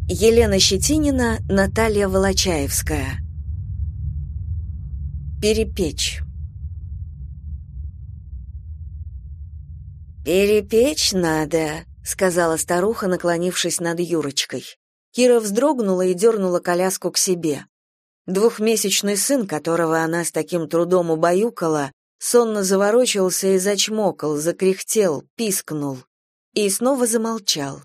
Елена Щетинина, Наталья Волочаевская. Перепечь. «Перепечь надо», — сказала старуха, наклонившись над Юрочкой. Кира вздрогнула и дернула коляску к себе. Двухмесячный сын, которого она с таким трудом убаюкала, сонно заворочился и зачмокал, закряхтел, пискнул. И снова замолчал.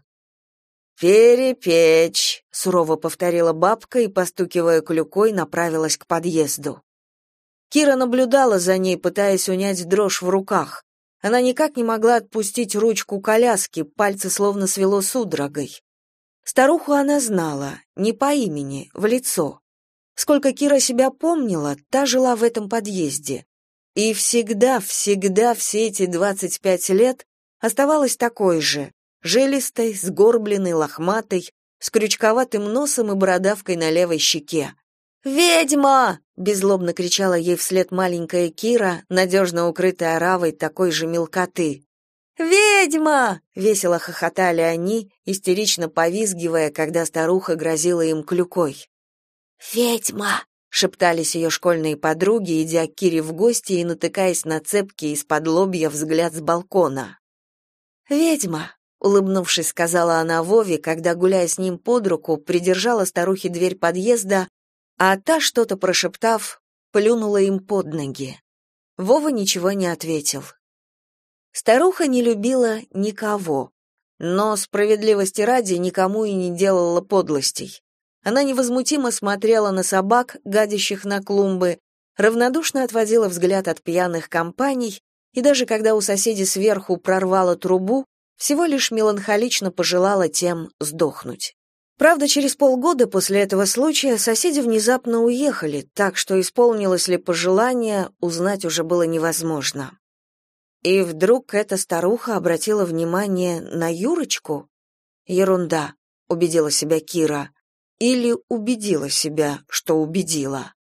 «Перепечь», — сурово повторила бабка и, постукивая клюкой, направилась к подъезду. Кира наблюдала за ней, пытаясь унять дрожь в руках. Она никак не могла отпустить ручку коляски, пальцы словно свело судорогой. Старуху она знала, не по имени, в лицо. Сколько Кира себя помнила, та жила в этом подъезде. И всегда все эти 25 лет оставалась такой же, жилистой, сгорбленной, лохматой, с крючковатым носом и бородавкой на левой щеке. «Ведьма!» — беззлобно кричала ей вслед маленькая Кира, надежно укрытая оравой такой же мелкоты. «Ведьма!» — весело хохотали они, истерично повизгивая, когда старуха грозила им клюкой. «Ведьма!» — шептались ее школьные подруги, идя к Кире в гости и натыкаясь на цепкий из-под лобья взгляд с балкона. «Ведьма!» — улыбнувшись, сказала она Вове, когда, гуляя с ним под руку, придержала старухе дверь подъезда, а та, что-то прошептав, плюнула им под ноги. Вова ничего не ответил. Старуха не любила никого, но, справедливости ради, никому и не делала подлостей. Она невозмутимо смотрела на собак, гадящих на клумбы, равнодушно отводила взгляд от пьяных компаний, и даже когда у соседей сверху прорвало трубу, всего лишь меланхолично пожелала тем сдохнуть. Правда, через полгода после этого случая соседи внезапно уехали, так что исполнилось ли пожелание, узнать уже было невозможно. И вдруг эта старуха обратила внимание на Юрочку? Ерунда, убедила себя Кира. Или убедила себя, что убедила.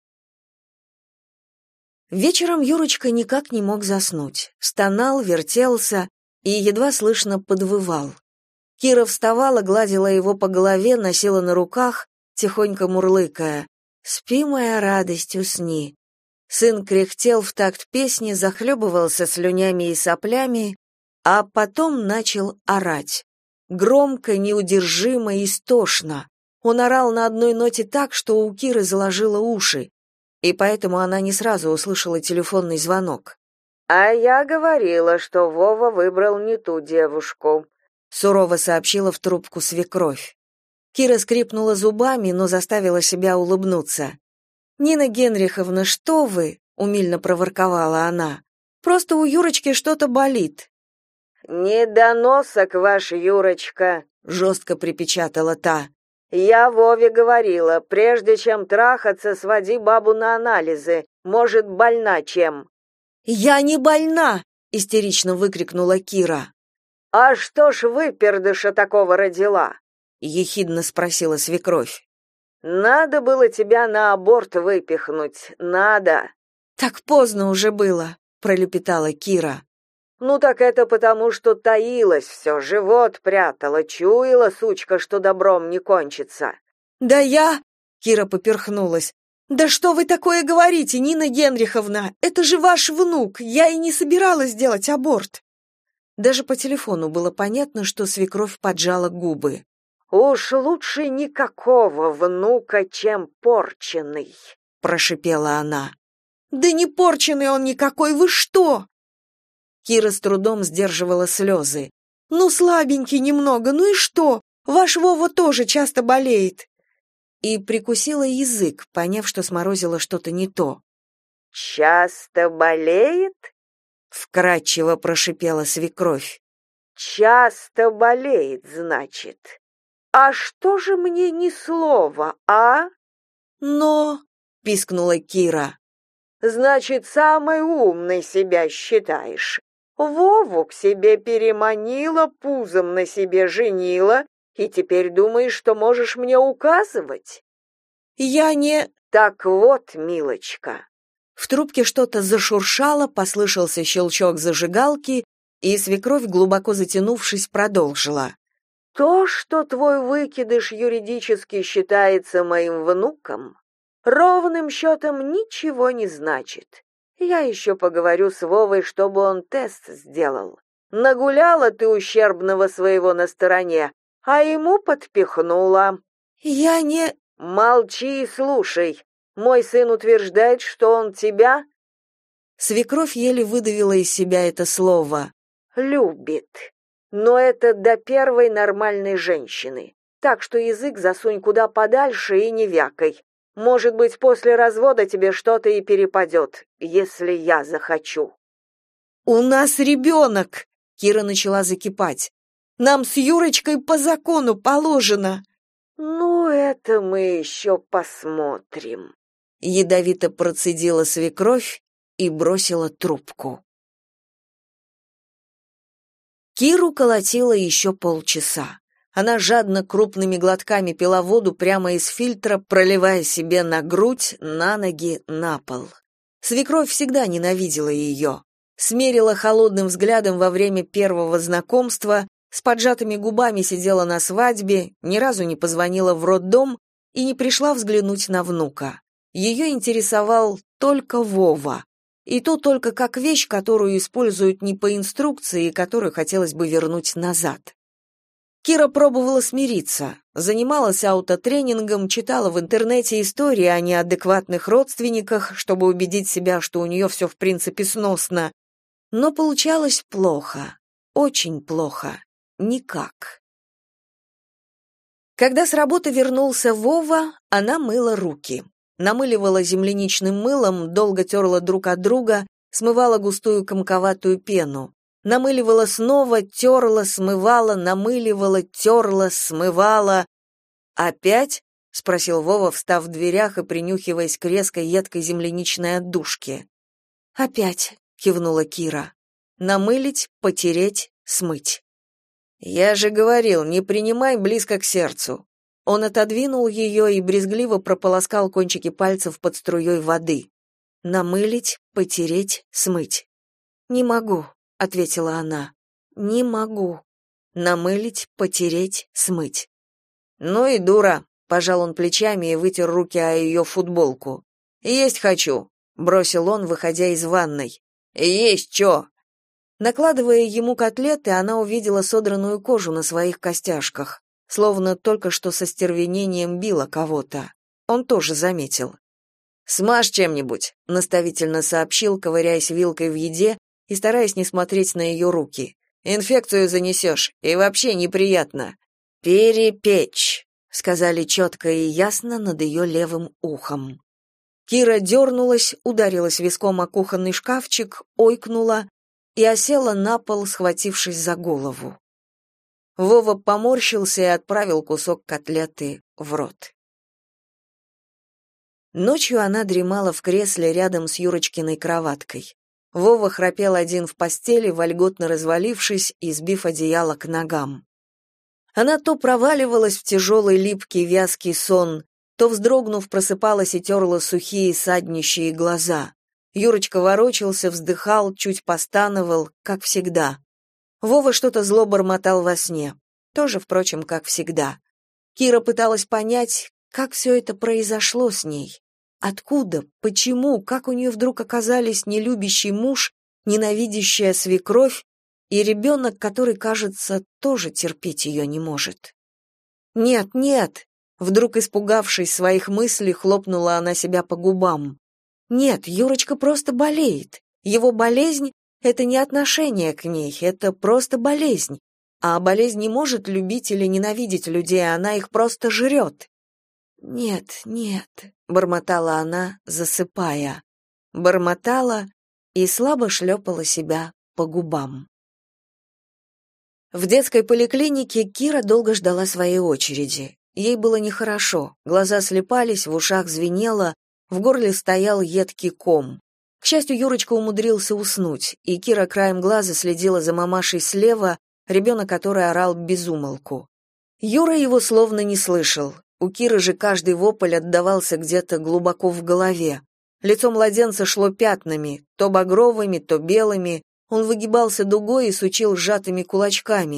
Вечером Юрочка никак не мог заснуть. Стонал, вертелся и едва слышно подвывал. Кира вставала, гладила его по голове, носила на руках, тихонько мурлыкая: «Спи, моя радость, усни». Сын кряхтел в такт песни, захлебывался слюнями и соплями, а потом начал орать. Громко, неудержимо, истошно. Он орал на одной ноте так, что у Киры заложило уши, и поэтому она не сразу услышала телефонный звонок. «А я говорила, что Вова выбрал не ту девушку», — сурово сообщила в трубку свекровь. Кира скрипнула зубами, но заставила себя улыбнуться. «Нина Генриховна, что вы?» — умильно проворковала она. «Просто у Юрочки что-то болит». «Недоносок ваш, Юрочка», — жестко припечатала та. «Я Вове говорила, прежде чем трахаться, своди бабу на анализы, может, больна чем». «Я не больна!» — истерично выкрикнула Кира. «А что ж выпердыша такого родила?» — ехидно спросила свекровь. «Надо было тебя на аборт выпихнуть, надо». «Так поздно уже было», — пролепетала Кира. «Ну так это потому, что таилась все, живот прятала, чуяла, сучка, что добром не кончится». «Да я...» — Кира поперхнулась. «Да что вы такое говорите, Нина Генриховна? Это же ваш внук, я и не собиралась делать аборт». Даже по телефону было понятно, что свекровь поджала губы. «Уж лучше никакого внука, чем порченый», — прошипела она. «Да не порченый он никакой, вы что?» Кира с трудом сдерживала слезы. «Ну, слабенький немного, ну и что? Ваш Вова тоже часто болеет». И прикусила язык, поняв, что сморозила что-то не то. «Часто болеет?» — вкратчиво прошипела свекровь. «Часто болеет, значит. А что же мне ни слова, а?» «Но...» — пискнула Кира. «Значит, самой умной себя считаешь. Вову к себе переманила, пузом на себе женила, и теперь думаешь, что можешь мне указывать?» «Я не...» «Так вот, милочка». В трубке что-то зашуршало, послышался щелчок зажигалки, и свекровь, глубоко затянувшись, продолжила. То, что твой выкидыш юридически считается моим внуком, ровным счетом ничего не значит. Я еще поговорю с Вовой, чтобы он тест сделал. Нагуляла ты ущербного своего на стороне, а ему подпихнула. Я не... Молчи и слушай. Мой сын утверждает, что он тебя... Свекровь еле выдавила из себя это слово. Любит. Но это до первой нормальной женщины. Так что язык засунь куда подальше и не вякай. Может быть, после развода тебе что-то и перепадет, если я захочу. «У нас ребенок!» — Кира начала закипать. «Нам с Юрочкой по закону положено!» «Ну, это мы еще посмотрим», — ядовито процедила свекровь и бросила трубку. Киру колотило еще полчаса. Она жадно крупными глотками пила воду прямо из фильтра, проливая себе на грудь, на ноги, на пол. Свекровь всегда ненавидела ее. Смерила холодным взглядом во время первого знакомства, с поджатыми губами сидела на свадьбе, ни разу не позвонила в роддом и не пришла взглянуть на внука. Ее интересовал только Вова. И то только как вещь, которую используют не по инструкции и которую хотелось бы вернуть назад. Кира пробовала смириться, занималась аутотренингом, читала в интернете истории о неадекватных родственниках, чтобы убедить себя, что у нее все в принципе сносно. Но получалось плохо, очень плохо, никак. Когда с работы вернулся Вова, она мыла руки. Намыливала земляничным мылом, долго терла друг от друга, смывала густую комковатую пену. Намыливала снова, терла, смывала, намыливала, терла, смывала. «Опять?» — спросил Вова, встав в дверях и принюхиваясь к резкой, едкой земляничной отдушке. «Опять», — кивнула Кира. «Намылить, потереть, смыть». «Я же говорил, не принимай близко к сердцу». Он отодвинул ее и брезгливо прополоскал кончики пальцев под струей воды. «Намылить, потереть, смыть». «Не могу», — ответила она. «Не могу. Намылить, потереть, смыть». «Ну и дура», — пожал он плечами и вытер руки о ее футболку. «Есть хочу», — бросил он, выходя из ванной. «Есть чё?» Накладывая ему котлеты, она увидела содранную кожу на своих костяшках, словно только что со стервенением била кого-то. Он тоже заметил. «Смажь чем-нибудь», — наставительно сообщил, ковыряясь вилкой в еде и стараясь не смотреть на ее руки. «Инфекцию занесешь, и вообще неприятно». «Перепечь», — сказали четко и ясно над ее левым ухом. Кира дернулась, ударилась виском о кухонный шкафчик, ойкнула и осела на пол, схватившись за голову. Вова поморщился и отправил кусок котлеты в рот. Ночью она дремала в кресле рядом с Юрочкиной кроваткой. Вова храпел один в постели, вольготно развалившись и сбив одеяло к ногам. Она то проваливалась в тяжелый липкий вязкий сон, то, вздрогнув, просыпалась и терла сухие саднищие глаза. Юрочка ворочался, вздыхал, чуть постановал, как всегда. Вова что-то зло бормотал во сне. Тоже, впрочем, как всегда. Кира пыталась понять, как все это произошло с ней. Откуда, почему, как у нее вдруг оказались нелюбящий муж, ненавидящая свекровь и ребенок, который, кажется, тоже терпеть ее не может. «Нет, нет!» Вдруг, испугавшись своих мыслей, хлопнула она себя по губам. «Нет, Юрочка просто болеет. Его болезнь — это не отношение к ней, это просто болезнь. А болезнь не может любить или ненавидеть людей, она их просто жрет». «Нет, нет», — бормотала она, засыпая. Бормотала и слабо шлепала себя по губам. В детской поликлинике Кира долго ждала своей очереди. Ей было нехорошо, глаза слепались, в ушах звенело, в горле стоял едкий ком. К счастью, Юрочка умудрился уснуть, и Кира краем глаза следила за мамашей слева, ребенок который орал без умолку. Юра его словно не слышал. У Киры же каждый вопль отдавался где-то глубоко в голове. Лицо младенца шло пятнами, то багровыми, то белыми. Он выгибался дугой и сучил сжатыми кулачками.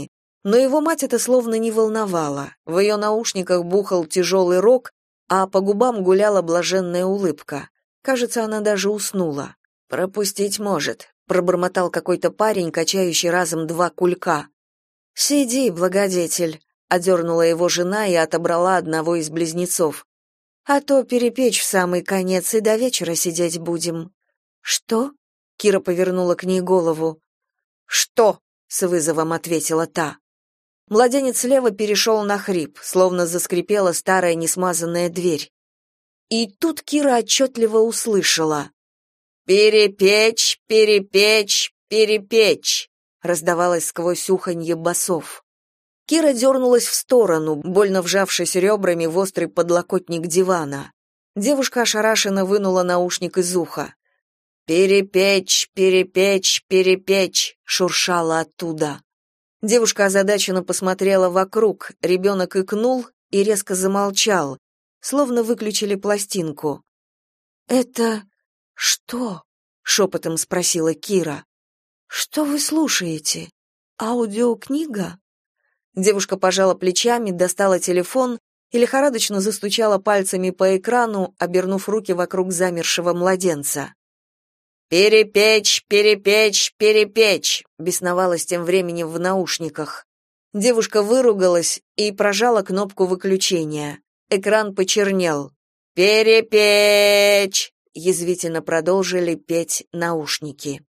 Но его мать это словно не волновало. В ее наушниках бухал тяжелый рок, а по губам гуляла блаженная улыбка. Кажется, она даже уснула. «Пропустить может», — пробормотал какой-то парень, качающий разом два кулька. «Сиди, благодетель», — одернула его жена и отобрала одного из близнецов. «А то перепечь в самый конец и до вечера сидеть будем». «Что?» — Кира повернула к ней голову. «Что?» — с вызовом ответила та. Младенец слева перешел на хрип, словно заскрипела старая несмазанная дверь. И тут Кира отчетливо услышала: «Перепечь, перепечь, перепечь!» раздавалось сквозь уханье басов. Кира дернулась в сторону, больно вжавшись ребрами в острый подлокотник дивана. Девушка ошарашенно вынула наушник из уха. «Перепечь, перепечь, перепечь!» шуршала оттуда. Девушка озадаченно посмотрела вокруг, ребенок икнул и резко замолчал, словно выключили пластинку. «Это что?» — шепотом спросила Кира. «Что вы слушаете? Аудиокнига?» Девушка пожала плечами, достала телефон и лихорадочно застучала пальцами по экрану, обернув руки вокруг замершего младенца. «Перепечь, перепечь, перепечь!» бесновалась тем временем в наушниках. Девушка выругалась и прожала кнопку выключения. Экран почернел. «Перепечь!» язвительно продолжили петь наушники.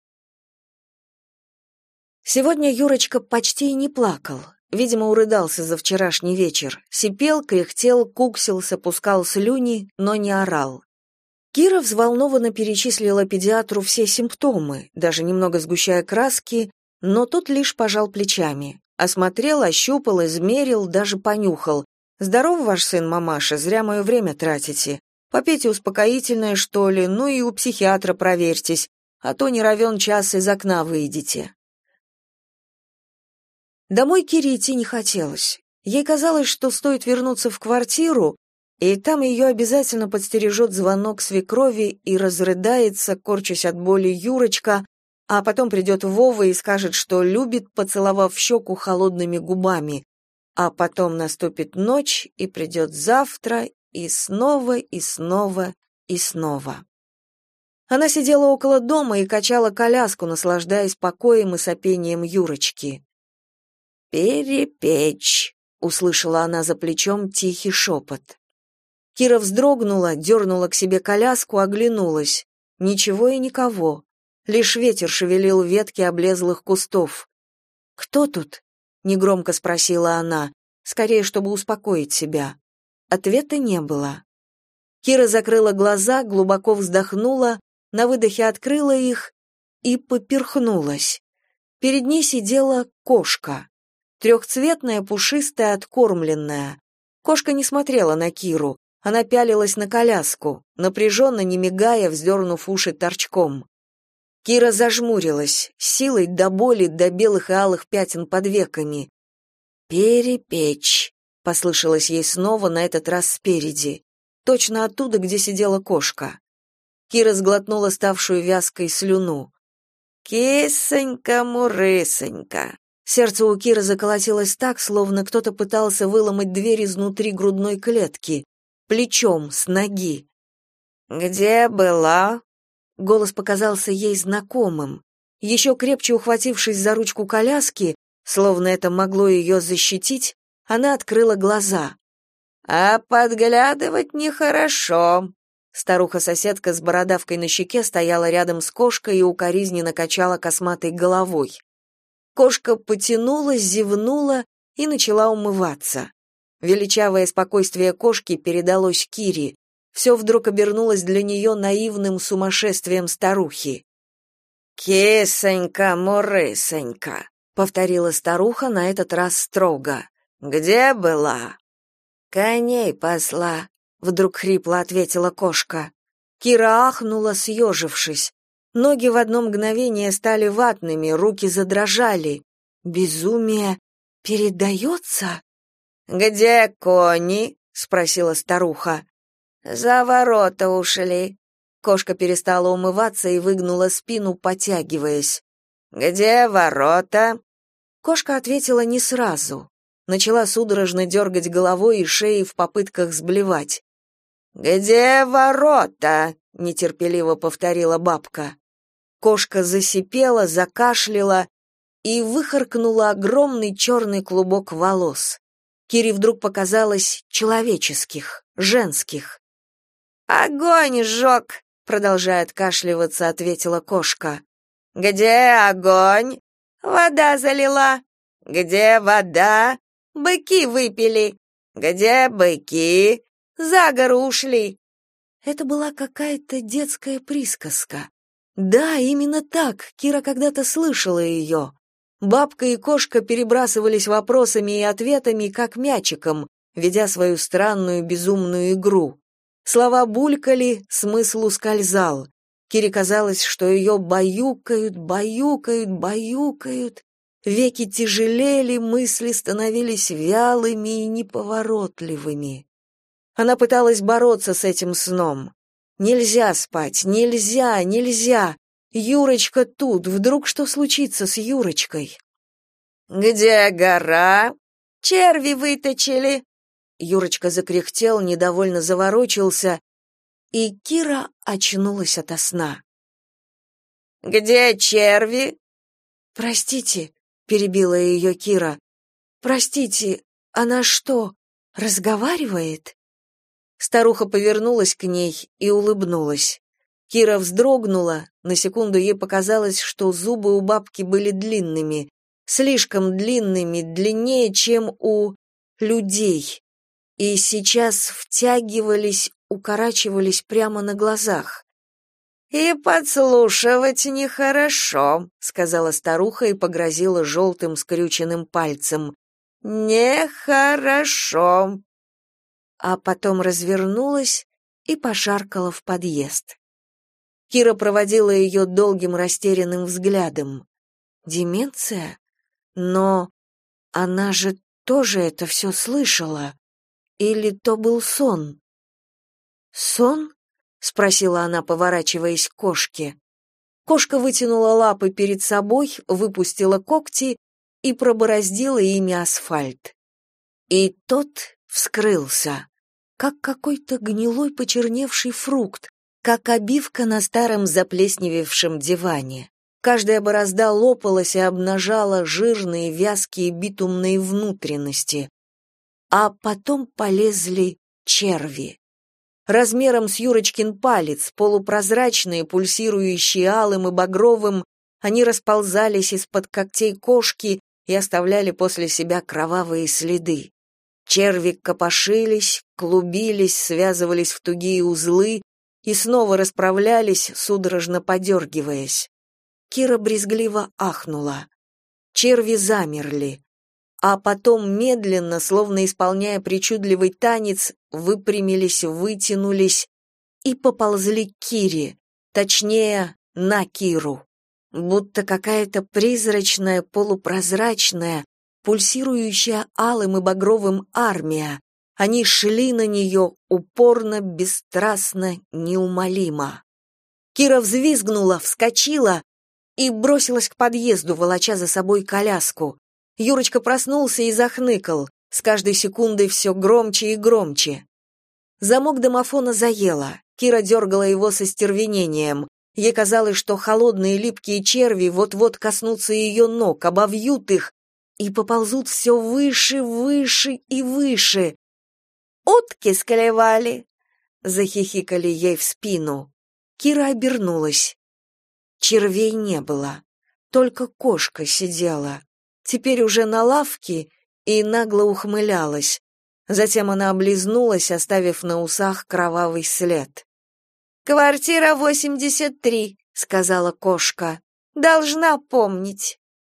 Сегодня Юрочка почти и не плакал. Видимо, урыдался за вчерашний вечер. Сипел, кряхтел, куксился, пускал слюни, но не орал. Кира взволнованно перечислила педиатру все симптомы, даже немного сгущая краски, но тот лишь пожал плечами. Осмотрел, ощупал, измерил, даже понюхал. «Здоров ваш сын, мамаша, зря мое время тратите. Попейте успокоительное, что ли, ну и у психиатра проверьтесь, а то не равен час из окна выйдете». Домой Кире идти не хотелось. Ей казалось, что стоит вернуться в квартиру, и там ее обязательно подстережет звонок свекрови и разрыдается, корчась от боли Юрочка, а потом придет Вова и скажет, что любит, поцеловав в щеку холодными губами, а потом наступит ночь, и придет завтра, и снова, и снова, и снова. Она сидела около дома и качала коляску, наслаждаясь покоем и сопением Юрочки. «Перепечь», — услышала она за плечом тихий шепот. Кира вздрогнула, дернула к себе коляску, оглянулась. Ничего и никого. Лишь ветер шевелил ветки облезлых кустов. «Кто тут?» — негромко спросила она, скорее, чтобы успокоить себя. Ответа не было. Кира закрыла глаза, глубоко вздохнула, на выдохе открыла их и поперхнулась. Перед ней сидела кошка. Трехцветная, пушистая, откормленная. Кошка не смотрела на Киру. Она пялилась на коляску, напряженно, не мигая, вздернув уши торчком. Кира зажмурилась, силой до боли, до белых и алых пятен под веками. «Перепечь», — послышалось ей снова, на этот раз спереди, точно оттуда, где сидела кошка. Кира сглотнула ставшую вязкой слюну. «Кисонька-мурысонька». Сердце у Киры заколотилось так, словно кто-то пытался выломать дверь изнутри грудной клетки. Плечом, с ноги. «Где была?» Голос показался ей знакомым. Еще крепче ухватившись за ручку коляски, словно это могло ее защитить, она открыла глаза. «А подглядывать нехорошо». Старуха-соседка с бородавкой на щеке стояла рядом с кошкой и укоризненно качала косматой головой. Кошка потянулась, зевнула и начала умываться. Величавое спокойствие кошки передалось Кире. Все вдруг обернулось для нее наивным сумасшествием старухи. «Кисонька-мурысонька», — повторила старуха на этот раз строго. «Где была?» «Коней пасла», — вдруг хрипло ответила кошка. Кира ахнула, съежившись. Ноги в одно мгновение стали ватными, руки задрожали. Безумие передается? «Где кони?» — спросила старуха. «За ворота ушли». Кошка перестала умываться и выгнула спину, потягиваясь. «Где ворота?» Кошка ответила не сразу. Начала судорожно дергать головой и шеей в попытках сблевать. «Где ворота?» — нетерпеливо повторила бабка. Кошка засипела, закашляла и выхаркнула огромный черный клубок волос. Кире вдруг показалось человеческих, женских. «Огонь сжег!» — продолжая откашливаться, ответила кошка. «Где огонь?» «Вода залила». «Где вода?» «Быки выпили». «Где быки?» «За гору ушли». Это была какая-то детская присказка. Да, именно так, Кира когда-то слышала ее. Бабка и кошка перебрасывались вопросами и ответами, как мячиком, ведя свою странную безумную игру. Слова булькали, смысл ускользал. Кире казалось, что ее баюкают, баюкают, баюкают. Веки тяжелели, мысли становились вялыми и неповоротливыми. Она пыталась бороться с этим сном. Нельзя спать, нельзя, нельзя. Юрочка тут, вдруг что случится с Юрочкой? «Где гора?» «Черви выточили». Юрочка закряхтел, недовольно заворочился, и Кира очнулась ото сна. «Где черви?» «Простите», — перебила ее Кира. «Простите, она что, разговаривает?» Старуха повернулась к ней и улыбнулась. Кира вздрогнула, на секунду ей показалось, что зубы у бабки были длинными, слишком длинными, длиннее, чем у людей, и сейчас втягивались, укорачивались прямо на глазах. «И подслушивать нехорошо», — сказала старуха и погрозила желтым скрюченным пальцем. «Нехорошо». А потом развернулась и пошаркала в подъезд. Кира проводила ее долгим растерянным взглядом. Деменция? Но она же тоже это все слышала. Или то был сон? «Сон?» — спросила она, поворачиваясь к кошке. Кошка вытянула лапы перед собой, выпустила когти и пробороздила ими асфальт. И тот вскрылся, как какой-то гнилой почерневший фрукт, как обивка на старом заплесневевшем диване. Каждая борозда лопалась и обнажала жирные, вязкие битумные внутренности. А потом полезли черви. Размером с Юрочкин палец, полупрозрачные, пульсирующие алым и багровым, они расползались из-под когтей кошки и оставляли после себя кровавые следы. Черви копошились, клубились, связывались в тугие узлы и снова расправлялись, судорожно подергиваясь. Кира брезгливо ахнула. Черви замерли, а потом медленно, словно исполняя причудливый танец, выпрямились, вытянулись и поползли к Кире, точнее, на Киру. Будто какая-то призрачная, полупрозрачная, пульсирующая алым и багровым армия. Они шли на нее упорно, бесстрастно, неумолимо. Кира взвизгнула, вскочила и бросилась к подъезду, волоча за собой коляску. Юрочка проснулся и захныкал, с каждой секундой все громче и громче. Замок домофона заело, Кира дергала его со стервенением. Ей казалось, что холодные липкие черви вот-вот коснутся ее ног, обовьют их и поползут все выше, выше и выше. «Утки склевали!» — захихикали ей в спину. Кира обернулась. Червей не было, только кошка сидела, теперь уже на лавке, и нагло ухмылялась. Затем она облизнулась, оставив на усах кровавый след. «Квартира 83», — сказала кошка. «Должна помнить».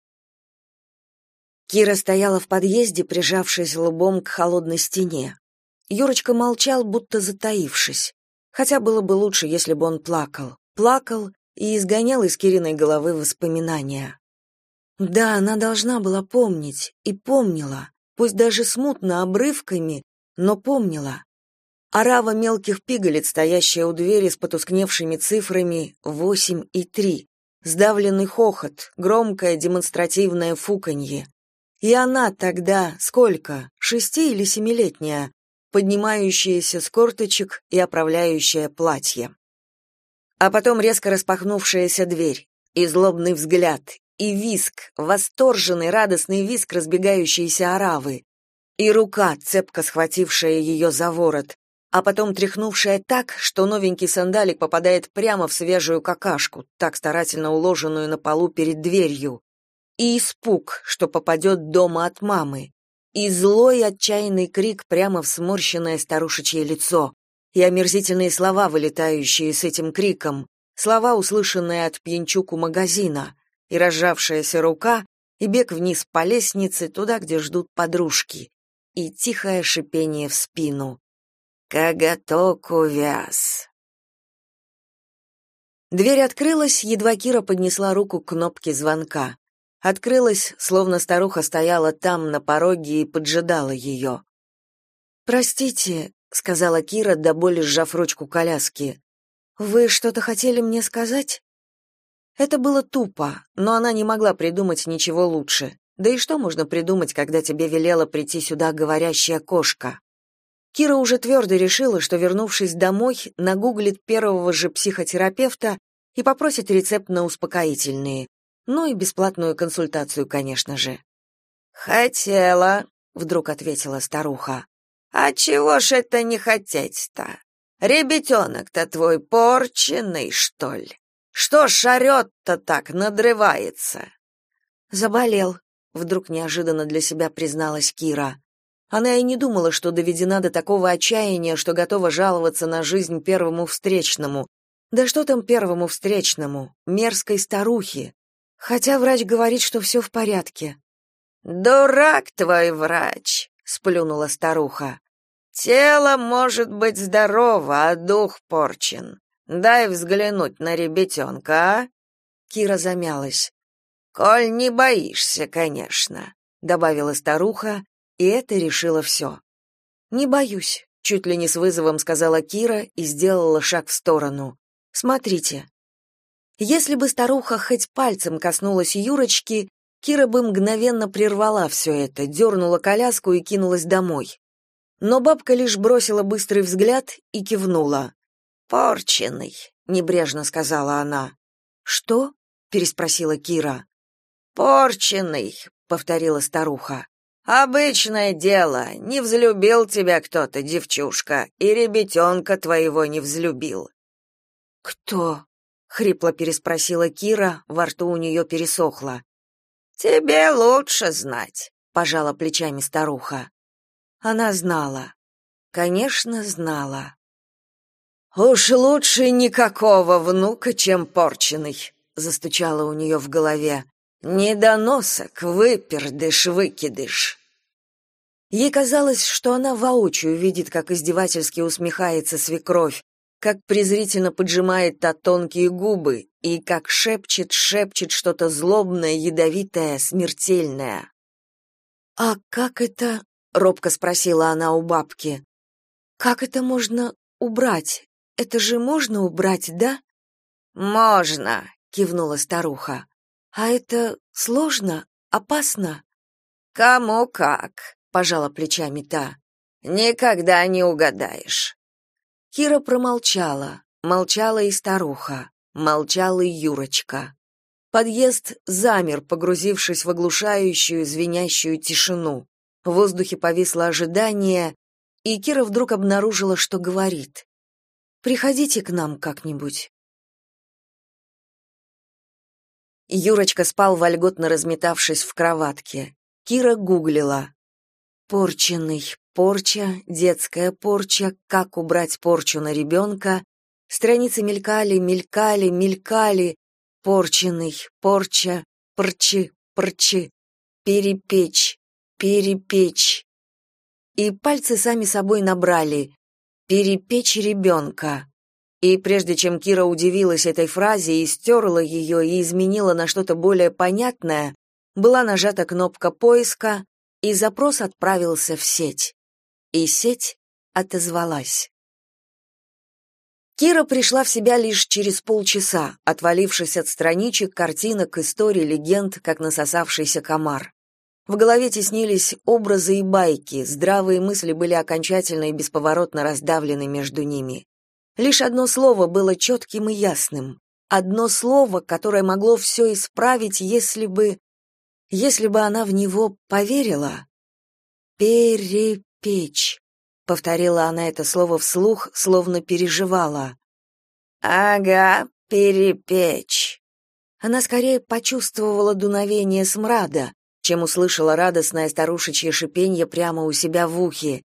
Кира стояла в подъезде, прижавшись лбом к холодной стене. Юрочка молчал, будто затаившись. Хотя было бы лучше, если бы он плакал. Плакал и изгонял из Кириной головы воспоминания. Да, она должна была помнить, и помнила, пусть даже смутно, обрывками, но помнила. Орава мелких пигалиц, стоящая у двери с потускневшими цифрами 8 и 3, сдавленный хохот, громкое демонстративное фуканье, И она тогда, сколько, 6- или 7-летняя, поднимающаяся с корточек и оправляющая платье. А потом резко распахнувшаяся дверь, и злобный взгляд, и визг, восторженный, радостный визг разбегающейся оравы, и рука, цепко схватившая ее за ворот, а потом тряхнувшая так, что новенький сандалик попадает прямо в свежую какашку, так старательно уложенную на полу перед дверью, и испуг, что попадет дома от мамы, и злой отчаянный крик прямо в сморщенное старушечье лицо, и омерзительные слова, вылетающие с этим криком, слова, услышанные от пьянчук у магазина, и разжавшаяся рука, и бег вниз по лестнице, туда, где ждут подружки, и тихое шипение в спину. «Коготок увяз». Дверь открылась, едва Кира поднесла руку к кнопке звонка. Открылась, словно старуха стояла там, на пороге, и поджидала ее. «Простите», — сказала Кира, до боли сжав ручку коляски. «Вы что-то хотели мне сказать?» Это было тупо, но она не могла придумать ничего лучше. Да и что можно придумать, когда тебе велела прийти сюда говорящая кошка? Кира уже твердо решила, что, вернувшись домой, нагуглит первого же психотерапевта и попросит рецепт на успокоительные. Ну и бесплатную консультацию, конечно же. «Хотела», — вдруг ответила старуха. «А чего ж это не хотеть-то? Ребятенок-то твой порченый, что ли? Что ж орет-то так, надрывается?» «Заболел», — вдруг неожиданно для себя призналась Кира. Она и не думала, что доведена до такого отчаяния, что готова жаловаться на жизнь первому встречному. Да что там первому встречному? Мерзкой старухе. Хотя врач говорит, что все в порядке. «Дурак твой врач», — сплюнула старуха. «Тело может быть здорово, а дух порчен. Дай взглянуть на ребятенка, а?» Кира замялась. «Коль не боишься, конечно», — добавила старуха, и это решило все. «Не боюсь», — чуть ли не с вызовом сказала Кира и сделала шаг в сторону. «Смотрите». Если бы старуха хоть пальцем коснулась Юрочки, Кира бы мгновенно прервала все это, дернула коляску и кинулась домой. Но бабка лишь бросила быстрый взгляд и кивнула. «Порченый», — небрежно сказала она. «Что?» — переспросила Кира. «Порченый», — повторила старуха. «Обычное дело, не взлюбил тебя кто-то, девчушка, и ребятенка твоего не взлюбил». «Кто?» — хрипло переспросила Кира, во рту у нее пересохло. «Тебе лучше знать», — пожала плечами старуха. Она знала. Конечно, знала. «Уж лучше никакого внука, чем порченый», — застучало у нее в голове. «Недоносок, выпердыш, выкидыш». Ей казалось, что она воочию видит, как издевательски усмехается свекровь, как презрительно поджимает та тонкие губы и как шепчет что-то злобное, ядовитое, смертельное. «А как это?» — робко спросила она у бабки. «Как это можно убрать? Это же можно убрать, да?» «Можно», — кивнула старуха. «А это сложно? Опасно?» «Кому как», — пожала плечами та. «Никогда не угадаешь». Кира промолчала. Молчала и старуха. Молчала и Юрочка. Подъезд замер, погрузившись в оглушающую, звенящую тишину. В воздухе повисло ожидание, и Кира вдруг обнаружила, что говорит. «Приходите к нам как-нибудь». Юрочка спал, вольготно разметавшись в кроватке. Кира гуглила. «Порченый, порча, детская порча, как убрать порчу на ребенка». Страницы мелькали. Порченый, порча, порчи, перепечь. И пальцы сами собой набрали «перепечь ребенка». И прежде чем Кира удивилась этой фразе и стерла ее и изменила на что-то более понятное, была нажата кнопка поиска, и запрос отправился в сеть. И сеть отозвалась. Кира пришла в себя лишь через полчаса, отвалившись от страничек, картинок, историй, легенд, как насосавшийся комар. В голове теснились образы и байки, здравые мысли были окончательно и бесповоротно раздавлены между ними. Лишь одно слово было четким и ясным. Одно слово, которое могло все исправить, если бы она в него поверила. «Перепечь», — повторила она это слово вслух, словно переживала. «Ага, перепечь». Она скорее почувствовала дуновение смрада, чем услышала радостное старушечье шипенье прямо у себя в ухе.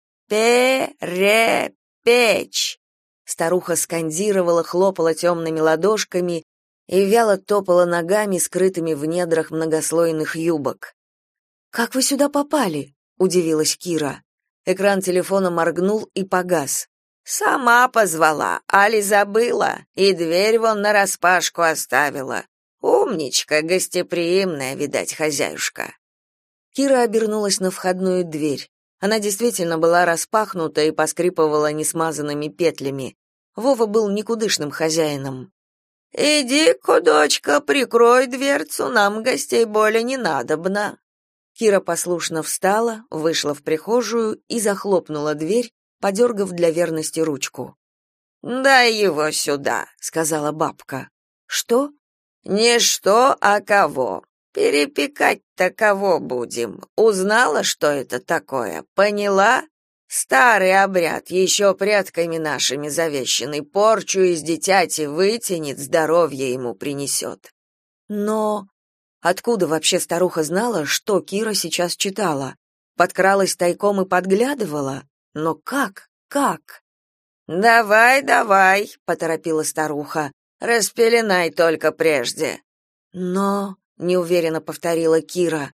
«Перепечь!» Старуха скандировала, хлопала темными ладошками и вяло топала ногами, скрытыми в недрах многослойных юбок. «Как вы сюда попали?» — удивилась Кира. Экран телефона моргнул и погас. «Сама позвала, али забыла, и дверь вон нараспашку оставила. Умничка, гостеприимная, видать, хозяюшка». Кира обернулась на входную дверь. Она действительно была распахнута и поскрипывала несмазанными петлями. Вова был никудышным хозяином. «Иди-ка, дочка, прикрой дверцу, нам гостей более не надобно». Кира послушно встала, вышла в прихожую и захлопнула дверь, подергав для верности ручку. «Дай его сюда», — сказала бабка. «Что?» «Не что, а кого. Перепекать-то кого будем? Узнала, что это такое? Поняла? Старый обряд, еще предками нашими завещанный, порчу из дитяти вытянет, здоровье ему принесет». Но откуда вообще старуха знала, что Кира сейчас читала? Подкралась тайком и подглядывала? Но как? Как? «Давай, давай», — поторопила старуха. «Распеленай только прежде». «Но...» — неуверенно повторила Кира.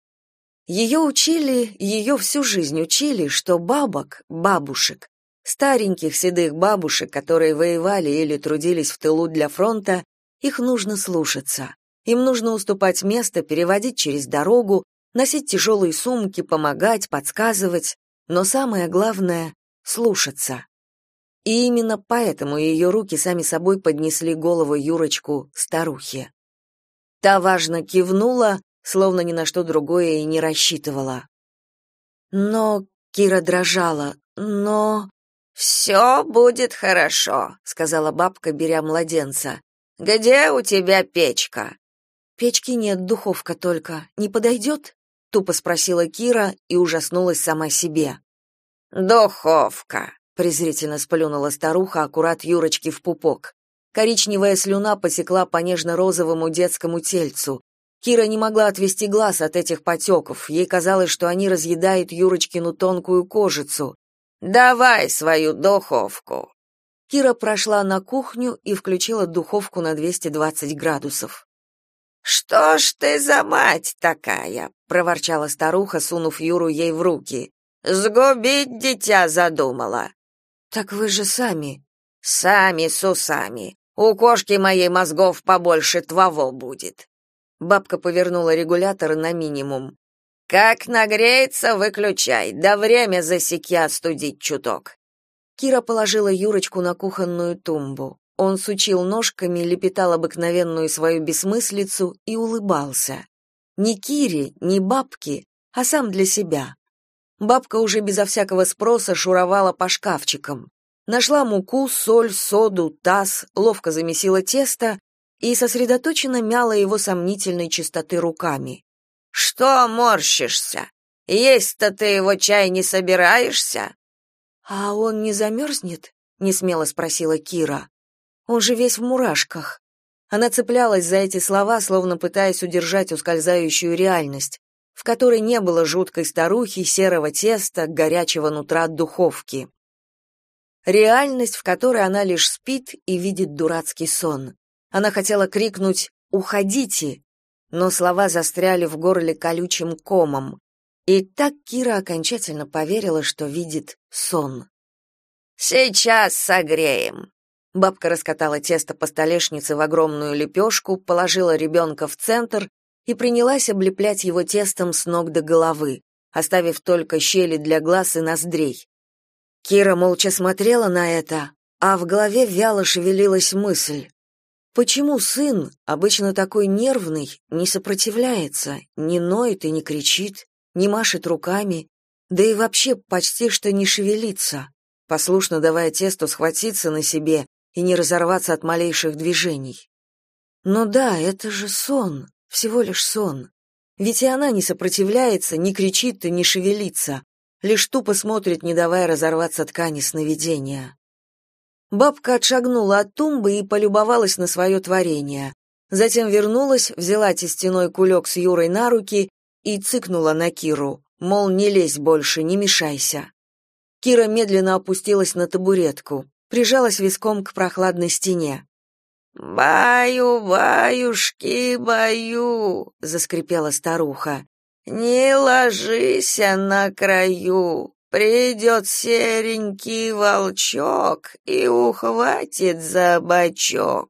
Ее всю жизнь учили, что бабушек, стареньких седых бабушек, которые воевали или трудились в тылу для фронта, их нужно слушаться. Им нужно уступать место, переводить через дорогу, носить тяжелые сумки, помогать, подсказывать, но самое главное — слушаться. И именно поэтому ее руки сами собой поднесли голову Юрочку старухе. Та важно кивнула, словно ни на что другое и не рассчитывала. Но Кира дрожала, но... «Все будет хорошо», — сказала бабка, беря младенца. «Где у тебя печка?» «Печки нет, духовка только. Не подойдет?» — тупо спросила Кира и ужаснулась сама себе. «Духовка», — презрительно сплюнула старуха аккурат Юрочке в пупок. Коричневая слюна потекла по нежно-розовому детскому тельцу. Кира не могла отвести глаз от этих потеков. Ей казалось, что они разъедают Юрочкину тонкую кожицу. «Давай свою духовку». Кира прошла на кухню и включила духовку на 220 градусов. «Что ж ты за мать такая?» — проворчала старуха, сунув Юру ей в руки. «Сгубить дитя задумала». «Так вы же сами». «Сами с усами. У кошки моей мозгов побольше твоего будет». Бабка повернула регулятор на минимум. «Как нагреется, выключай, да время засеки остудить чуток». Кира положила Юрочку на кухонную тумбу. Он сучил ножками, лепетал обыкновенную свою бессмыслицу и улыбался. Ни Кире, ни бабке, а сам для себя. Бабка уже безо всякого спроса шуровала по шкафчикам. Нашла муку, соль, соду, таз, ловко замесила тесто и сосредоточенно мяла его сомнительной чистоты руками. «Что морщишься? Есть-то ты его чай не собираешься?» «А он не замерзнет?» — несмело спросила Кира. «Он же весь в мурашках». Она цеплялась за эти слова, словно пытаясь удержать ускользающую реальность, в которой не было жуткой старухи, серого теста, горячего нутра от духовки. Реальность, в которой она лишь спит и видит дурацкий сон. Она хотела крикнуть «Уходите!», но слова застряли в горле колючим комом. И так Кира окончательно поверила, что видит сон. «Сейчас согреем». Бабка раскатала тесто по столешнице в огромную лепешку, положила ребенка в центр и принялась облеплять его тестом с ног до головы, оставив только щели для глаз и ноздрей. Кира молча смотрела на это, а в голове вяло шевелилась мысль. Почему сын, обычно такой нервный, не сопротивляется, не ноет и не кричит? не машет руками, да и вообще почти что не шевелится, послушно давая тесту схватиться на себе и не разорваться от малейших движений. Но да, это же сон, всего лишь сон. Ведь и она не сопротивляется, не кричит и не шевелится, лишь тупо смотрит, не давая разорваться ткани сновидения. Бабка отшагнула от тумбы и полюбовалась на свое творение. Затем вернулась, взяла тестяной кулек с Юрой на руки и цыкнула на Киру, мол, не лезь больше, не мешайся. Кира медленно опустилась на табуретку, прижалась виском к прохладной стене. «Баю, баюшки, баю», — заскрипела старуха. «Не ложись на краю, придет серенький волчок и ухватит за бочок».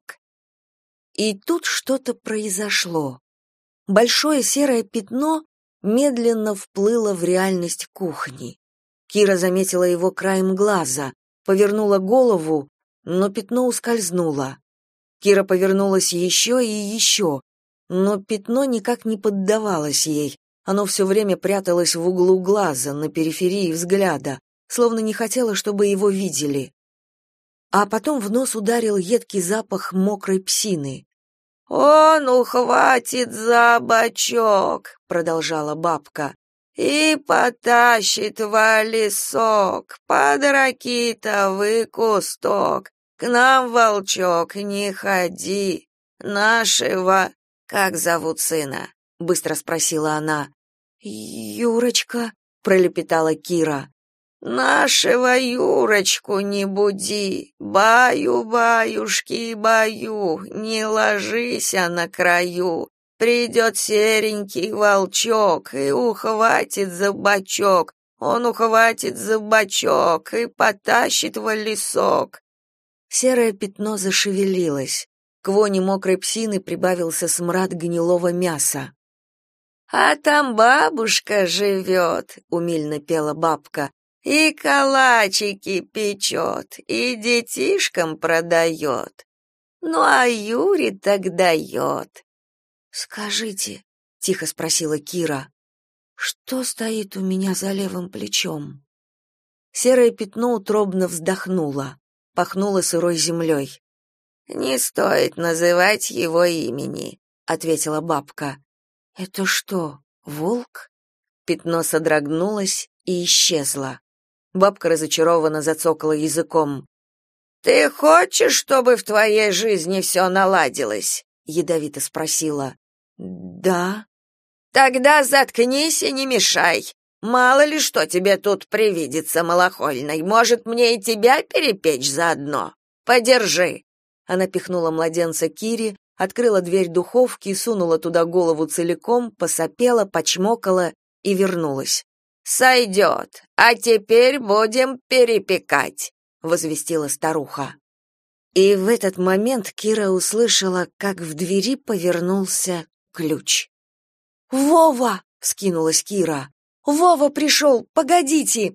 И тут что-то произошло. Большое серое пятно медленно вплыло в реальность кухни. Кира заметила его краем глаза, повернула голову, но пятно ускользнуло. Кира повернулась еще и еще, но пятно никак не поддавалось ей. Оно все время пряталось в углу глаза, на периферии взгляда, словно не хотело, чтобы его видели. А потом в нос ударил едкий запах мокрой псины. «Он ухватит за бочок», — продолжала бабка, «и потащит в лесок под ракитовый кусток. К нам, волчок, не ходи, нашего...» «Как зовут сына?» — быстро спросила она. «Юрочка», — пролепетала Кира. «Нашего Юрочку не буди, баю, баюшки, баю, не ложись на краю. Придет серенький волчок и ухватит за бочок, он ухватит за бочок и потащит в лесок». Серое пятно зашевелилось. К воне мокрой псины прибавился смрад гнилого мяса. «А там бабушка живет», — умильно пела бабка, «и калачики печет, и детишкам продает. Ну, а Юре так дает». «Скажите», — тихо спросила Кира, — «что стоит у меня за левым плечом?» Серое пятно утробно вздохнуло, пахнуло сырой землей. «Не стоит называть его имени», — ответила бабка. «Это что, волк?» Пятно содрогнулось и исчезло. Бабка разочарованно зацокала языком. «Ты хочешь, чтобы в твоей жизни все наладилось?» — ядовито спросила. «Да». «Тогда заткнись и не мешай. Мало ли что тебе тут привидится, малохольной. Может, мне и тебя перепечь заодно? Подержи». Она пихнула младенца Кире, открыла дверь духовки, сунула туда голову целиком, посопела, почмокала и вернулась. «Сойдет, а теперь будем перепекать», — возвестила старуха. И в этот момент Кира услышала, как в двери повернулся ключ. «Вова!» — вскинулась Кира. «Вова пришел! Погодите!»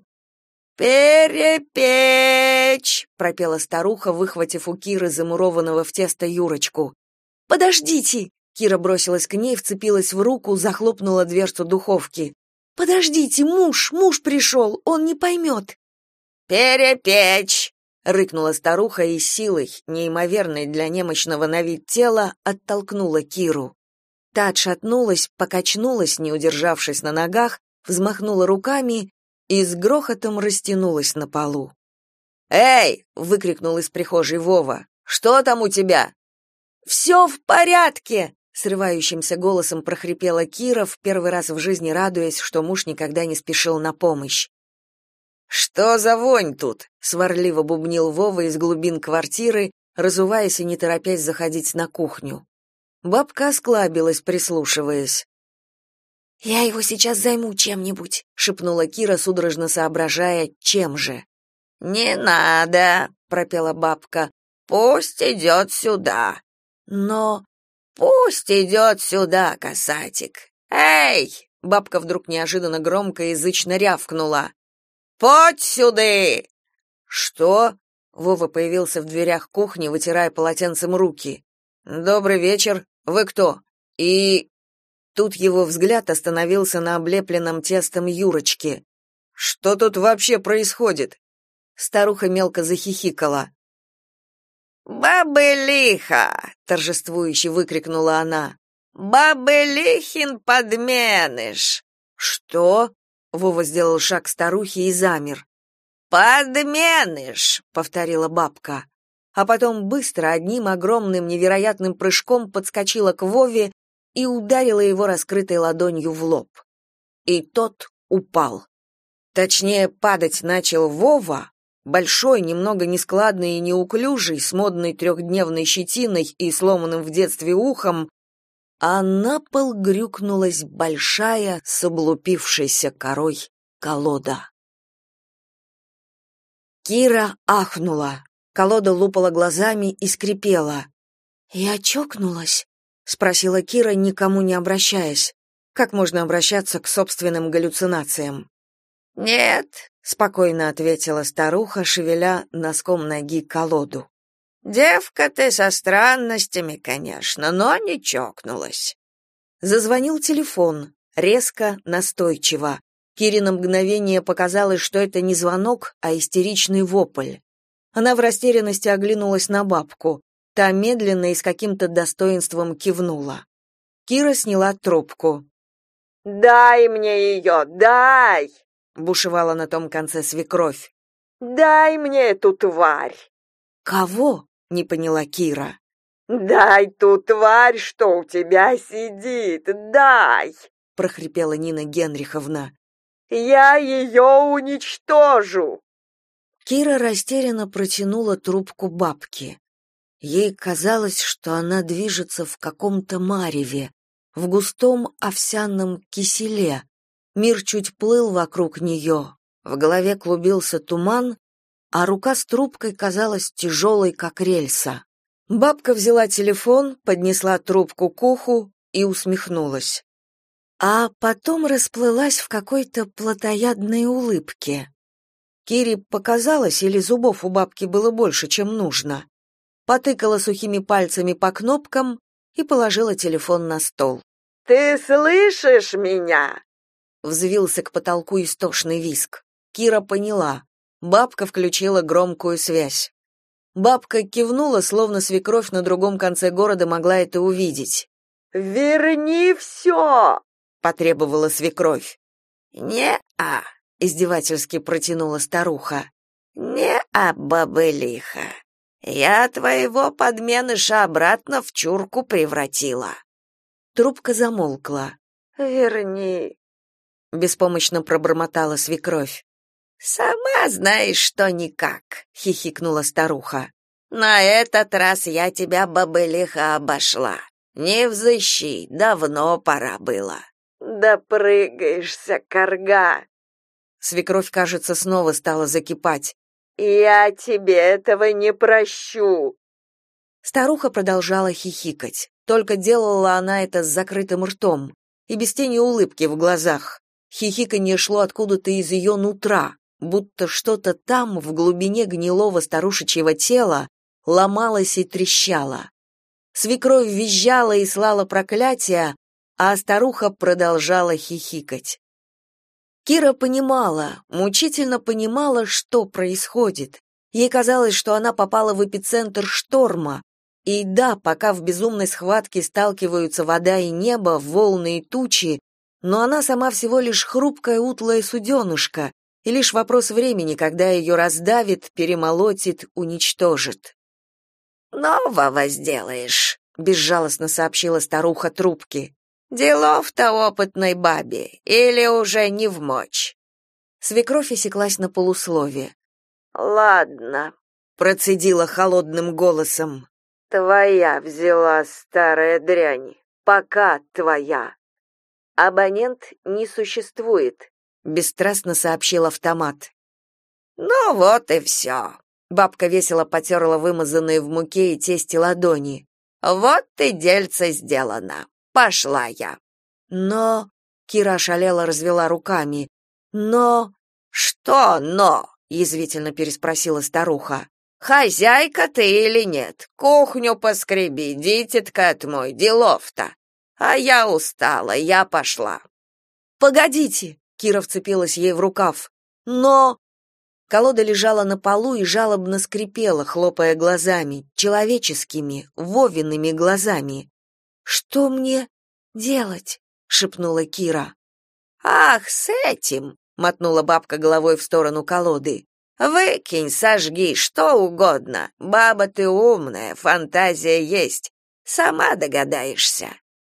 «Перепечь!» — пропела старуха, выхватив у Киры замурованного в тесто Юрочку. «Подождите!» — Кира бросилась к ней, вцепилась в руку, захлопнула дверцу духовки. «Подождите, муж пришел, он не поймет!» «Перепечь!» — рыкнула старуха и силой, неимоверной для немощного на вид тела, оттолкнула Киру. Та отшатнулась, покачнулась, не удержавшись на ногах, взмахнула руками и с грохотом растянулась на полу. «Эй!» — выкрикнул из прихожей Вова. «Что там у тебя?» «Все в порядке!» — срывающимся голосом прохрипела Кира, в первый раз в жизни радуясь, что муж никогда не спешил на помощь. «Что за вонь тут?» — сварливо бубнил Вова из глубин квартиры, разуваясь и не торопясь заходить на кухню. Бабка осклабилась, прислушиваясь. «Я его сейчас займу чем-нибудь», — шепнула Кира, судорожно соображая, чем же. «Не надо», — пропела бабка. «Пусть идет сюда». «Но...» «Пусть идет сюда, касатик». «Эй!» — бабка вдруг неожиданно громко и язычно рявкнула. «Подь сюды!» «Что?» — Вова появился в дверях кухни, вытирая полотенцем руки. «Добрый вечер. Вы кто? И...» Тут его взгляд остановился на облепленном тестом Юрочке. «Что тут вообще происходит?» Старуха мелко захихикала. «Бабылиха!» — торжествующе выкрикнула она. «Бабылихин подменыш!» «Что?» — Вова сделал шаг к старухе и замер. «Подменыш!» — повторила бабка. А потом быстро, одним огромным невероятным прыжком подскочила к Вове и ударила его раскрытой ладонью в лоб. И тот упал. Точнее, падать начал Вова, большой, немного нескладный и неуклюжий, с модной трехдневной щетиной и сломанным в детстве ухом, а на пол грюкнулась большая, с облупившейся корой колода. Кира ахнула. Колода лупала глазами и скрипела. «Я чокнулась?» — спросила Кира, никому не обращаясь. Как можно обращаться к собственным галлюцинациям? «Нет», — спокойно ответила старуха, шевеля носком ноги колоду. «Девка ты со странностями, конечно, но не чокнулась». Зазвонил телефон, резко, настойчиво. Кире на мгновение показалось, что это не звонок, а истеричный вопль. Она в растерянности оглянулась на бабку. Та медленно и с каким-то достоинством кивнула. Кира сняла трубку. «Дай мне ее, дай!» — бушевала на том конце свекровь. «Дай мне эту тварь!» «Кого?» — не поняла Кира. «Дай ту тварь, что у тебя сидит, дай!» — прохрипела Нина Генриховна. «Я ее уничтожу!» Кира растерянно протянула трубку бабки. Ей казалось, что она движется в каком-то мареве, в густом овсяном киселе. Мир чуть плыл вокруг нее, в голове клубился туман, а рука с трубкой казалась тяжелой, как рельса. Бабка взяла телефон, поднесла трубку к уху и усмехнулась. А потом расплылась в какой-то плотоядной улыбке. Кире показалось, или зубов у бабки было больше, чем нужно. Потыкала сухими пальцами по кнопкам и положила телефон на стол. «Ты слышишь меня?» Взвился к потолку истошный визг. Кира поняла. Бабка включила громкую связь. Бабка кивнула, словно свекровь на другом конце города могла это увидеть. «Верни все!» — потребовала свекровь. «Не-а!» — издевательски протянула старуха. «Не-а, бабылиха! Я твоего подменыша обратно в чурку превратила!» Трубка замолкла. «Верни!» — беспомощно пробормотала свекровь. «Сама знаешь, что никак!» — хихикнула старуха. «На этот раз я тебя, бабылиха, обошла. Не взыщи, давно пора было». «Допрыгаешься, карга!» Свекровь, кажется, снова стала закипать. «Я тебе этого не прощу!» Старуха продолжала хихикать. Только делала она это с закрытым ртом и без тени улыбки в глазах. Хихиканье шло откуда-то из ее нутра, будто что-то там, в глубине гнилого старушечьего тела, ломалось и трещало. Свекровь визжала и слала проклятия, а старуха продолжала хихикать. Кира понимала, мучительно понимала, что происходит. Ей казалось, что она попала в эпицентр шторма. И да, пока в безумной схватке сталкиваются вода и небо, волны и тучи, но она сама всего лишь хрупкая утлая суденышко, и лишь вопрос времени, когда ее раздавит, перемолотит, уничтожит. «Нового сделаешь», — безжалостно сообщила старуха трубки. «Делов-то опытной бабе, или уже не вмочь?» Свекровь осеклась на полуслове. «Ладно», — процедила холодным голосом. «Твоя взяла, старая дрянь, пока твоя. Абонент не существует», — бесстрастно сообщил автомат. «Ну вот и все». Бабка весело потерла вымазанные в муке и тесте ладони. «Вот и дельце сделано. Пошла я». «Но...» — Кира ошалела, развела руками. «Но...» «Что «но»?» — язвительно переспросила старуха. «Хозяйка ты или нет? Кухню поскреби, дитятка отмой, делов-то». А я устала, я пошла. Погодите, Кира вцепилась ей в рукав. Но колода лежала на полу и жалобно скрипела, хлопая глазами, человеческими, Вовиными глазами. Что мне делать? Шепнула Кира. Ах, с этим, мотнула бабка головой в сторону колоды. Выкинь, сожги, что угодно. Баба ты умная, фантазия есть. Сама догадаешься.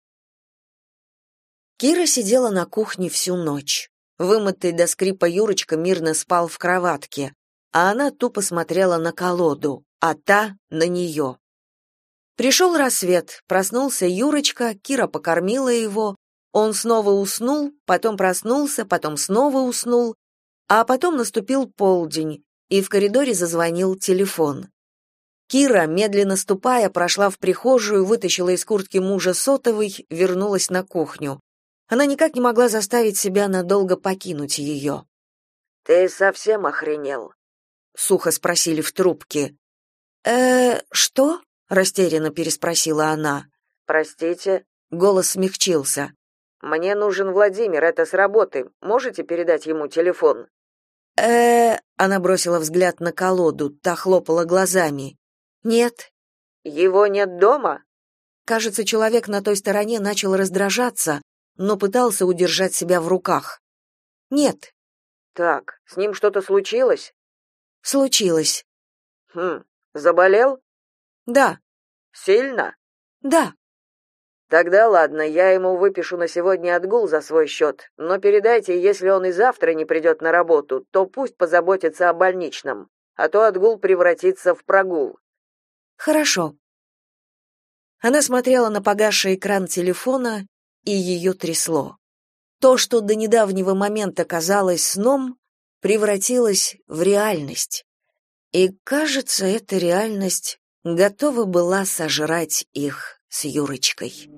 Кира сидела на кухне всю ночь. Вымытый до скрипа Юрочка мирно спал в кроватке, а она тупо смотрела на колоду, а та на нее. Пришел рассвет, проснулся Юрочка, Кира покормила его, он снова уснул, потом проснулся, потом снова уснул, а потом наступил полдень, и в коридоре зазвонил телефон. Кира, медленно ступая, прошла в прихожую, вытащила из куртки мужа сотовый, вернулась на кухню. Она никак не могла заставить себя надолго покинуть ее. «Ты совсем охренел?» — сухо спросили в трубке. Что?» — растерянно переспросила она. «Простите?» — голос смягчился. «Мне нужен Владимир, это с работы. Можете передать ему телефон?» Она бросила взгляд на колоду, та хлопала глазами. «Нет». «Его нет дома?» Кажется, человек на той стороне начал раздражаться, но пытался удержать себя в руках. «Нет». «Так, с ним что-то случилось?» «Случилось». Заболел?» «Да». «Сильно?» «Да». «Тогда ладно, я ему выпишу на сегодня отгул за свой счет, но передайте, если он и завтра не придет на работу, то пусть позаботится о больничном, а то отгул превратится в прогул». «Хорошо». Она смотрела на погасший экран телефона, и ее трясло. То, что до недавнего момента казалось сном, превратилось в реальность. И, кажется, эта реальность готова была сожрать их с Юрочкой.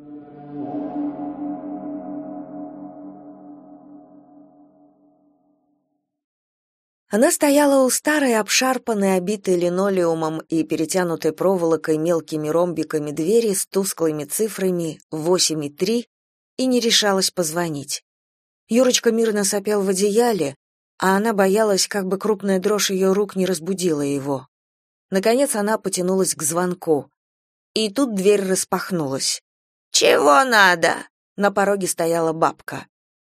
Она стояла у старой, обшарпанной, обитой линолеумом и перетянутой проволокой мелкими ромбиками двери с тусклыми цифрами 8 и 3 и не решалась позвонить. Юрочка мирно сопел в одеяле, а она боялась, как бы крупная дрожь ее рук не разбудила его. Наконец она потянулась к звонку. И тут дверь распахнулась. «Чего надо?» На пороге стояла бабка.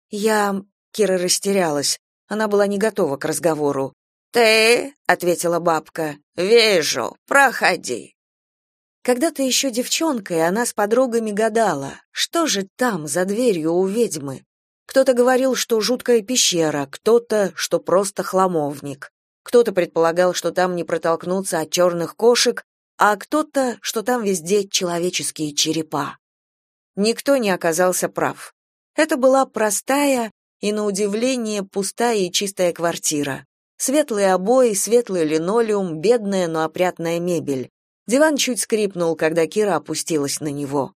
Кира растерялась. Она была не готова к разговору. «Ты?» — ответила бабка. «Вижу. Проходи». Когда-то еще девчонкой она с подругами гадала, что же там, за дверью у ведьмы. Кто-то говорил, что жуткая пещера, кто-то, что просто хламовник. Кто-то предполагал, что там не протолкнуться от черных кошек, а кто-то, что там везде человеческие черепа. Никто не оказался прав. Это была простая и, на удивление, пустая и чистая квартира. Светлые обои, светлый линолеум, бедная, но опрятная мебель. Диван чуть скрипнул, когда Кира опустилась на него.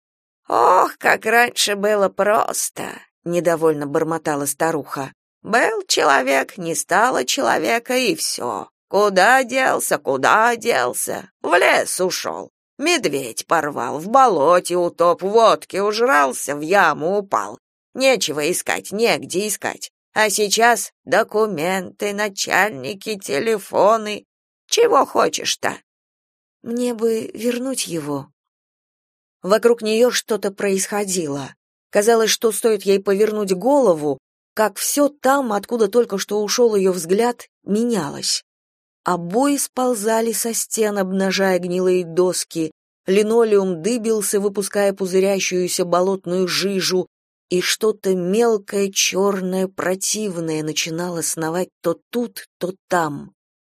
«Ох, как раньше было просто!» — недовольно бормотала старуха. «Был человек, не стало человека, и все. Куда делся, куда делся? В лес ушел. Медведь порвал, в болоте утоп, водки ужрался, в яму упал. Нечего искать, негде искать. А сейчас документы, начальники, телефоны. Чего хочешь-то?» «Мне бы вернуть его». Вокруг нее что-то происходило. Казалось, что стоит ей повернуть голову, как все там, откуда только что ушел ее взгляд, менялось. Обои сползали со стен, обнажая гнилые доски, линолеум дыбился, выпуская пузырящуюся болотную жижу, и что-то мелкое, черное, противное начинало сновать то тут, то там.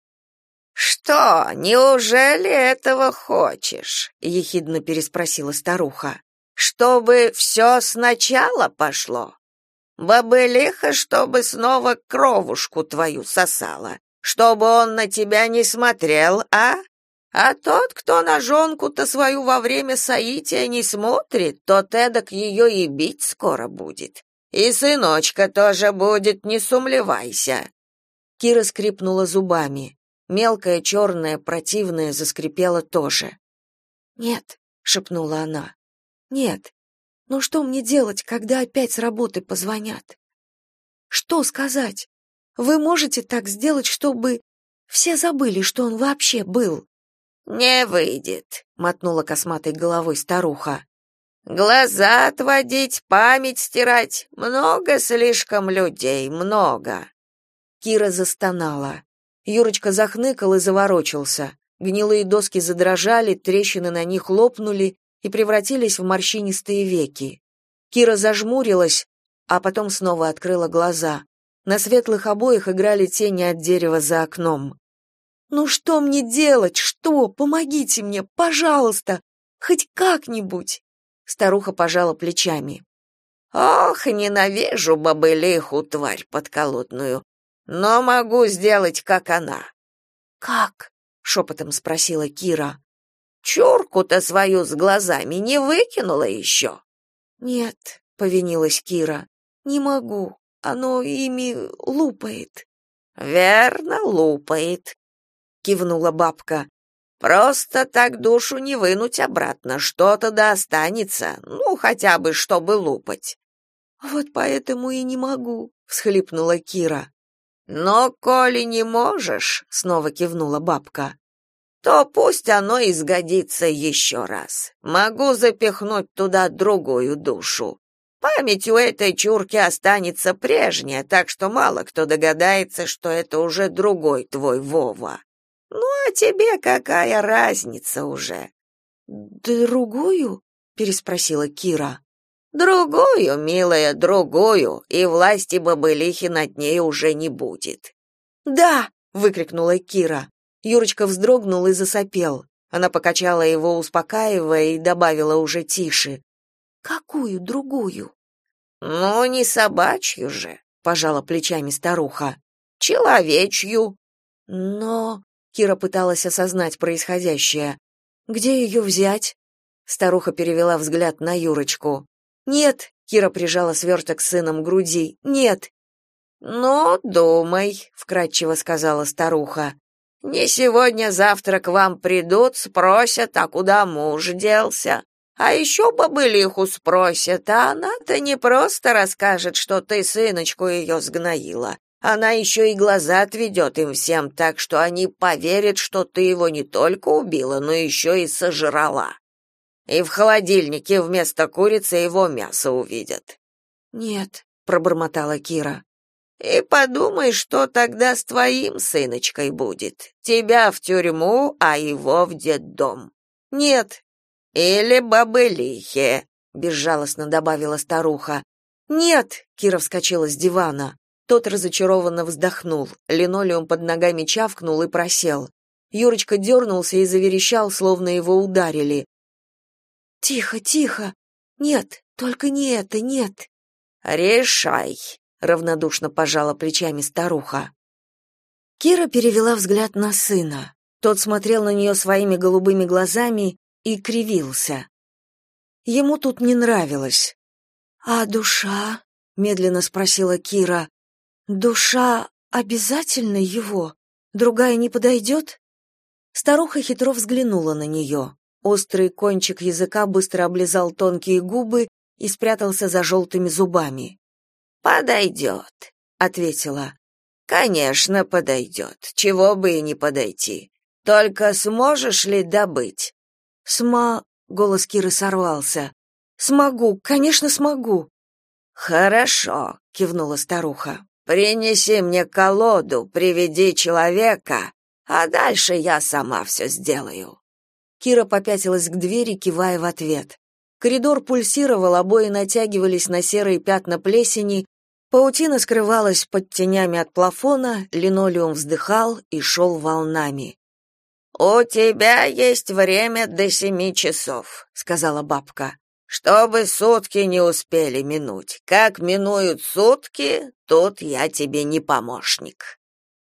«Что, неужели этого хочешь?» — ехидно переспросила старуха. «Чтобы все сначала пошло? Бабылиха, чтобы снова кровушку твою сосала, чтобы он на тебя не смотрел, а? А тот, кто на жонку-то свою во время соития не смотрит, тот эдак ее и бить скоро будет. И сыночка тоже будет, не сумлевайся». Кира скрипнула зубами. Мелкая, черная, противная заскрипела тоже. «Нет», — шепнула она, — «нет». Но что мне делать, когда опять с работы позвонят? Что сказать? Вы можете так сделать, чтобы все забыли, что он вообще был? Не выйдет, мотнула косматой головой старуха. Глаза отводить, память стирать. Много слишком людей, много. Кира застонала. Юрочка захныкал и заворочился. Гнилые доски задрожали, трещины на них лопнули и превратились в морщинистые веки. Кира зажмурилась, а потом снова открыла глаза. На светлых обоях играли тени от дерева за окном. «Ну что мне делать? Что? Помогите мне, пожалуйста! Хоть как-нибудь!» Старуха пожала плечами. «Ох, ненавижу бабылиху, тварь подколотную, но могу сделать, как она». «Как?» — шепотом спросила Кира. «Чурку-то свою с глазами не выкинула еще?» «Нет», — повинилась Кира, — «не могу, оно ими лупает». «Верно, лупает», — кивнула бабка. «Просто так душу не вынуть обратно, что-то да останется, ну, хотя бы, чтобы лупать». «Вот поэтому и не могу», — всхлипнула Кира. «Но коли не можешь», — снова кивнула бабка, то пусть оно и сгодится еще раз. Могу запихнуть туда другую душу. Память у этой чурки останется прежняя, так что мало кто догадается, что это уже другой твой Вова. Ну, а тебе какая разница уже? «Другую?» — переспросила Кира. Другую, милая, другую, и власти бабылихи над ней уже не будет. «Да!» — выкрикнула Кира. Юрочка вздрогнул и засопел. Она покачала его, успокаивая, и добавила уже тише. «Какую другую?» «Ну, не собачью же», — пожала плечами старуха. «Человечью». «Но...» — Кира пыталась осознать происходящее. «Где ее взять?» Старуха перевела взгляд на Юрочку. «Нет», — Кира прижала сверток с сыном к груди. «Нет». «Ну, думай», — вкратчиво сказала старуха. «Не сегодня-завтра к вам придут, спросят, а куда муж делся? А еще бабылиху спросят, а она-то не просто расскажет, что ты сыночку ее сгноила. Она еще и глаза отведет им всем, так что они поверят, что ты его не только убила, но еще и сожрала. И в холодильнике вместо курицы его мясо увидят». «Нет», — пробормотала Кира. «И подумай, что тогда с твоим сыночкой будет. Тебя в тюрьму, а его в детдом». «Нет». «Или бабылихе», — безжалостно добавила старуха. «Нет», — Кира вскочила с дивана. Тот разочарованно вздохнул. Линолеум под ногами чавкнул и просел. Юрочка дернулся и заверещал, словно его ударили. «Тихо, тихо! Нет, только не это, нет!» «Решай», — равнодушно пожала плечами старуха. Кира перевела взгляд на сына. Тот смотрел на нее своими голубыми глазами и кривился. Ему тут не нравилось. «А душа?» — медленно спросила Кира. «Душа обязательно его? Другая не подойдет?» Старуха хитро взглянула на нее. Острый кончик языка быстро облизал тонкие губы и спрятался за желтыми зубами. «Подойдет», — ответила. «Конечно, подойдет. Чего бы и не подойти. Только сможешь ли добыть?» Голос Киры сорвался. «Смогу, конечно, смогу». «Хорошо», — кивнула старуха. «Принеси мне колоду, приведи человека, а дальше я сама все сделаю». Кира попятилась к двери, кивая в ответ. Коридор пульсировал, обои натягивались на серые пятна плесени, паутина скрывалась под тенями от плафона, линолеум вздыхал и шел волнами. «У тебя есть время до 7 часов», — сказала бабка, «чтобы сутки не успели минуть. Как минуют сутки, тут я тебе не помощник».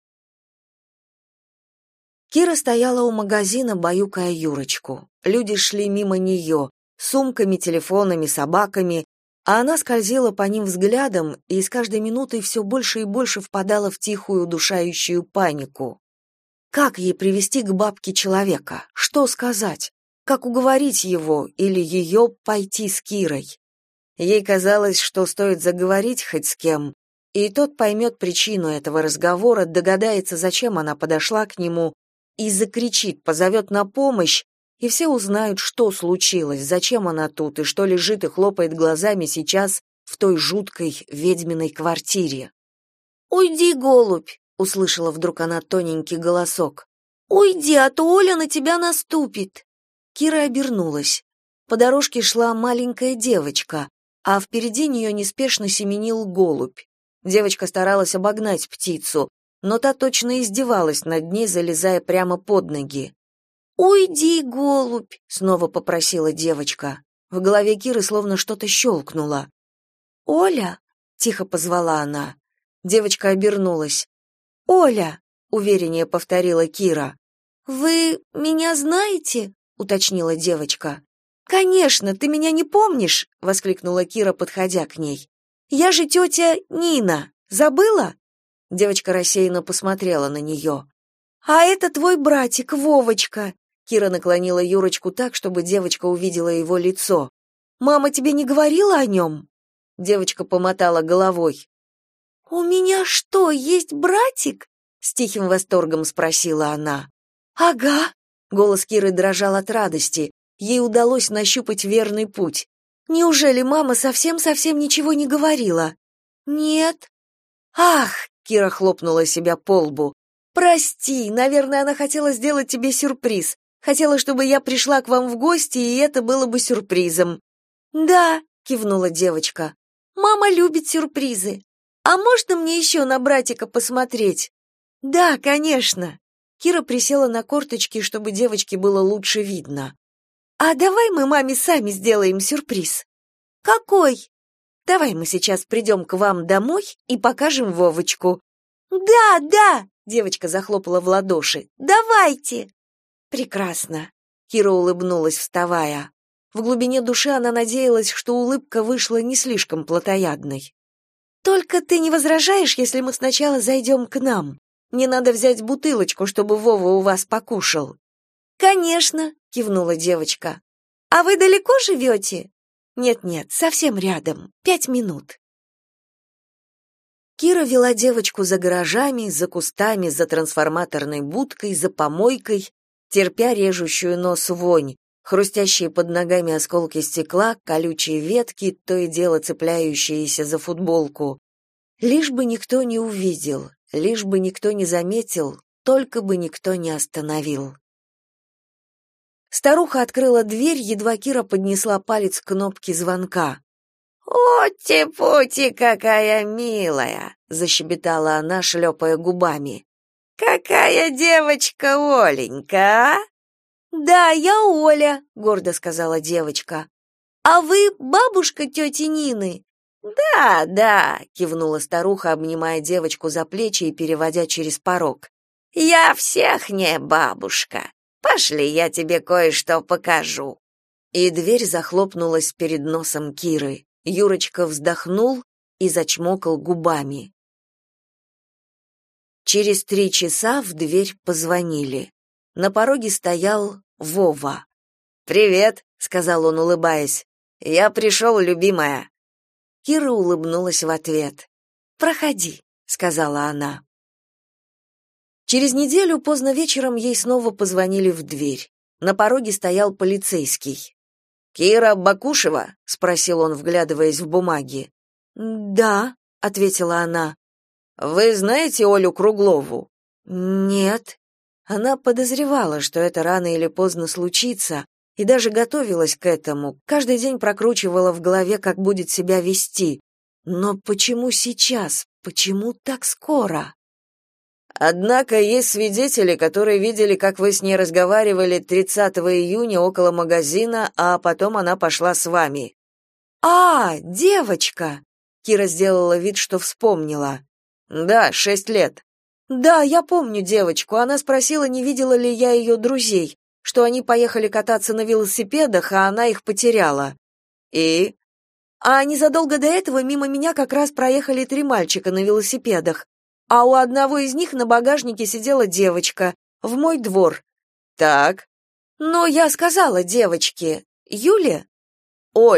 Кира стояла у магазина, баюкая Юрочку. Люди шли мимо нее, с сумками, телефонами, собаками, а она скользила по ним взглядом и с каждой минутой все больше и больше впадала в тихую удушающую панику. Как ей привести к бабке человека? Что сказать? Как уговорить его или ее пойти с Кирой? Ей казалось, что стоит заговорить хоть с кем, и тот поймет причину этого разговора, догадается, зачем она подошла к нему, и закричит, позовет на помощь, и все узнают, что случилось, зачем она тут и что лежит и хлопает глазами сейчас в той жуткой ведьминой квартире. «Уйди, голубь!» — услышала вдруг она тоненький голосок. «Уйди, а то Оля на тебя наступит!» Кира обернулась. По дорожке шла маленькая девочка, а впереди нее неспешно семенил голубь. Девочка старалась обогнать птицу, но та точно издевалась над ней, залезая прямо под ноги. «Уйди, голубь!» — снова попросила девочка. В голове Киры словно что-то щелкнуло. «Оля!» — тихо позвала она. Девочка обернулась. «Оля!» — увереннее повторила Кира. «Вы меня знаете?» — уточнила девочка. «Конечно, ты меня не помнишь!» — воскликнула Кира, подходя к ней. «Я же тетя Нина. Забыла?» Девочка рассеянно посмотрела на нее. «А это твой братик, Вовочка!» Кира наклонила Юрочку так, чтобы девочка увидела его лицо. «Мама тебе не говорила о нем?» Девочка помотала головой. «У меня что, есть братик?» — с тихим восторгом спросила она. «Ага!» — голос Киры дрожал от радости. Ей удалось нащупать верный путь. «Неужели мама совсем-совсем ничего не говорила?» «Нет». «Ах!» — Кира хлопнула себя по лбу. «Прости, наверное, она хотела сделать тебе сюрприз. Хотела, чтобы я пришла к вам в гости, и это было бы сюрпризом». «Да», — кивнула девочка. «Мама любит сюрпризы. А можно мне еще на братика посмотреть?» «Да, конечно». Кира присела на корточки, чтобы девочке было лучше видно. «А давай мы маме сами сделаем сюрприз». «Какой?» «Давай мы сейчас придем к вам домой и покажем Вовочку». «Да, да!» — девочка захлопала в ладоши. «Давайте!» «Прекрасно!» — Кира улыбнулась, вставая. В глубине души она надеялась, что улыбка вышла не слишком плотоядной. «Только ты не возражаешь, если мы сначала зайдем к нам? Мне надо взять бутылочку, чтобы Вова у вас покушал». «Конечно!» — кивнула девочка. «А вы далеко живете?» «Нет-нет, совсем рядом, 5 минут». Кира вела девочку за гаражами, за кустами, за трансформаторной будкой, за помойкой, терпя режущую нос вонь, хрустящие под ногами осколки стекла, колючие ветки, то и дело цепляющиеся за футболку. Лишь бы никто не увидел, лишь бы никто не заметил, только бы никто не остановил. Старуха открыла дверь, едва Кира поднесла палец к кнопке звонка. «Ути-пути, какая милая!» — защебетала она, шлепая губами. «Какая девочка Оленька, а?» «Да, я Оля», — гордо сказала девочка. «А вы бабушка тети Нины?» «Да, да», — кивнула старуха, обнимая девочку за плечи и переводя через порог. «Я всех не бабушка. Пошли, я тебе кое-что покажу». И дверь захлопнулась перед носом Киры. Юрочка вздохнул и зачмокал губами. Через 3 часа в дверь позвонили. На пороге стоял Вова. «Привет», — сказал он, улыбаясь. «Я пришел, любимая». Кира улыбнулась в ответ. «Проходи», — сказала она. Через неделю поздно вечером ей снова позвонили в дверь. На пороге стоял полицейский. «Кира Бакушева?» — спросил он, вглядываясь в бумаги. «Да», — ответила она. «Вы знаете Олю Круглову?» «Нет». Она подозревала, что это рано или поздно случится, и даже готовилась к этому, каждый день прокручивала в голове, как будет себя вести. Но почему сейчас? Почему так скоро? Однако есть свидетели, которые видели, как вы с ней разговаривали 30 июня около магазина, а потом она пошла с вами. А, девочка. Кира сделала вид, что вспомнила. Да, 6 лет. Да, я помню девочку. Она спросила, не видела ли я ее друзей, что они поехали кататься на велосипедах, а она их потеряла. И а незадолго до этого мимо меня как раз проехали 3 мальчика на велосипедах. А у одного из них на багажнике сидела девочка, в мой двор. Так. Но я сказала девочке, Юле? Оле,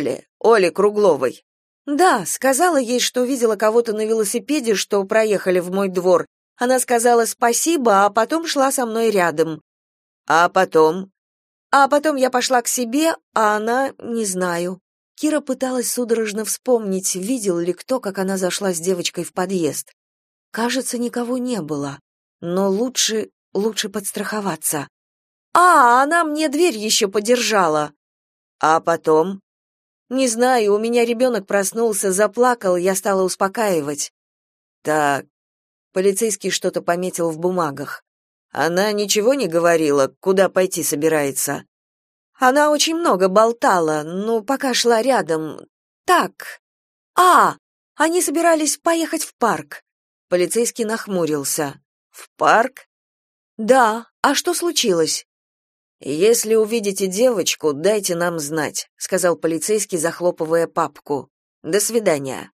Оле Кругловой? Да, сказала ей, что видела кого-то на велосипеде, что проехали в мой двор. Она сказала спасибо, а потом шла со мной рядом. А потом? А потом я пошла к себе, а она, не знаю. Кира пыталась судорожно вспомнить, видел ли кто, как она зашла с девочкой в подъезд. Кажется, никого не было, но лучше подстраховаться. А, она мне дверь еще подержала. А потом? Не знаю, у меня ребенок проснулся, заплакал, я стала успокаивать. Так, полицейский что-то пометил в бумагах. Она ничего не говорила, куда пойти собирается? Она очень много болтала, но пока шла рядом. Так. Они собирались поехать в парк. Полицейский нахмурился. В парк? Да, а что случилось? Если увидите девочку, дайте нам знать, сказал полицейский, захлопывая папку. До свидания.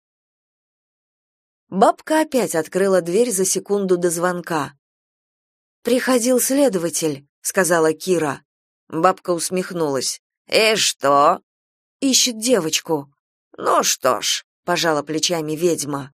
Бабка опять открыла дверь за секунду до звонка. Приходил следователь, сказала Кира. Бабка усмехнулась. И что? Ищет девочку. Ну что ж, пожала плечами ведьма.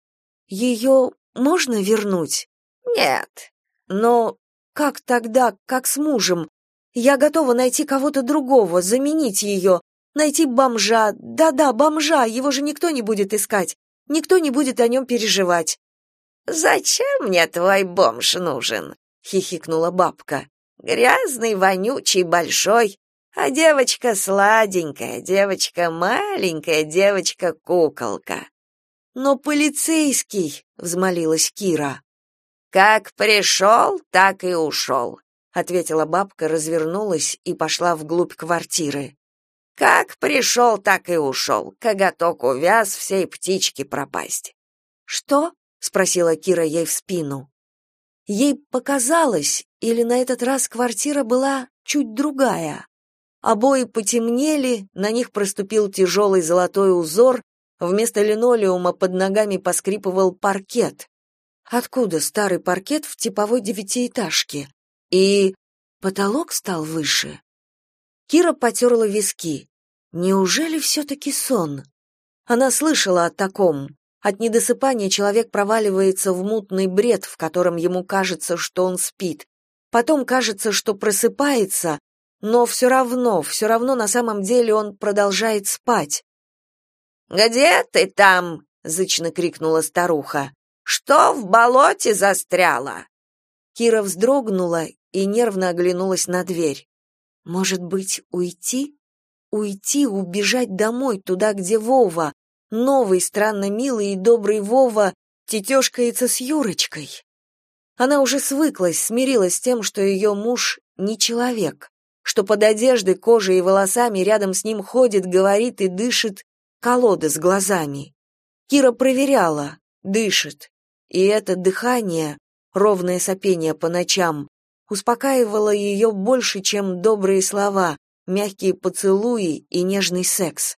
Ее можно вернуть? Нет. Но как тогда, как с мужем? Я готова найти кого-то другого, заменить ее, найти бомжа. Да-да, бомжа, его же никто не будет искать. Никто не будет о нем переживать. Зачем мне твой бомж нужен? Хихикнула бабка. Грязный, вонючий, большой, а девочка сладенькая, девочка маленькая, девочка-куколка. Но полицейский, взмолилась Кира. Как пришел, так и ушел», — ответила бабка, развернулась и пошла вглубь квартиры. Как пришел, так и ушел. Коготок увяз, всей птички пропасть. Что? Спросила Кира ей в спину. Ей показалось, или на этот раз квартира была чуть другая. Обои потемнели, на них проступил тяжелый золотой узор, вместо линолеума под ногами поскрипывал паркет. Откуда старый паркет в типовой девятиэтажке? И потолок стал выше. Кира потерла виски. Неужели все-таки сон? Она слышала о таком. От недосыпания человек проваливается в мутный бред, в котором ему кажется, что он спит. Потом кажется, что просыпается, но все равно на самом деле он продолжает спать. «Где ты там?» — зычно крикнула старуха. «Что в болоте застряла?» Кира вздрогнула и нервно оглянулась на дверь. «Может быть, уйти? Уйти, убежать домой, туда, где Вова, новый, странно милый и добрый Вова, тетешкается с Юрочкой?» Она уже свыклась, смирилась с тем, что ее муж не человек, что под одеждой, кожей и волосами рядом с ним ходит, говорит и дышит колода с глазами. Кира проверяла, дышит, и это дыхание, ровное сопение по ночам, успокаивало ее больше, чем добрые слова, мягкие поцелуи и нежный секс.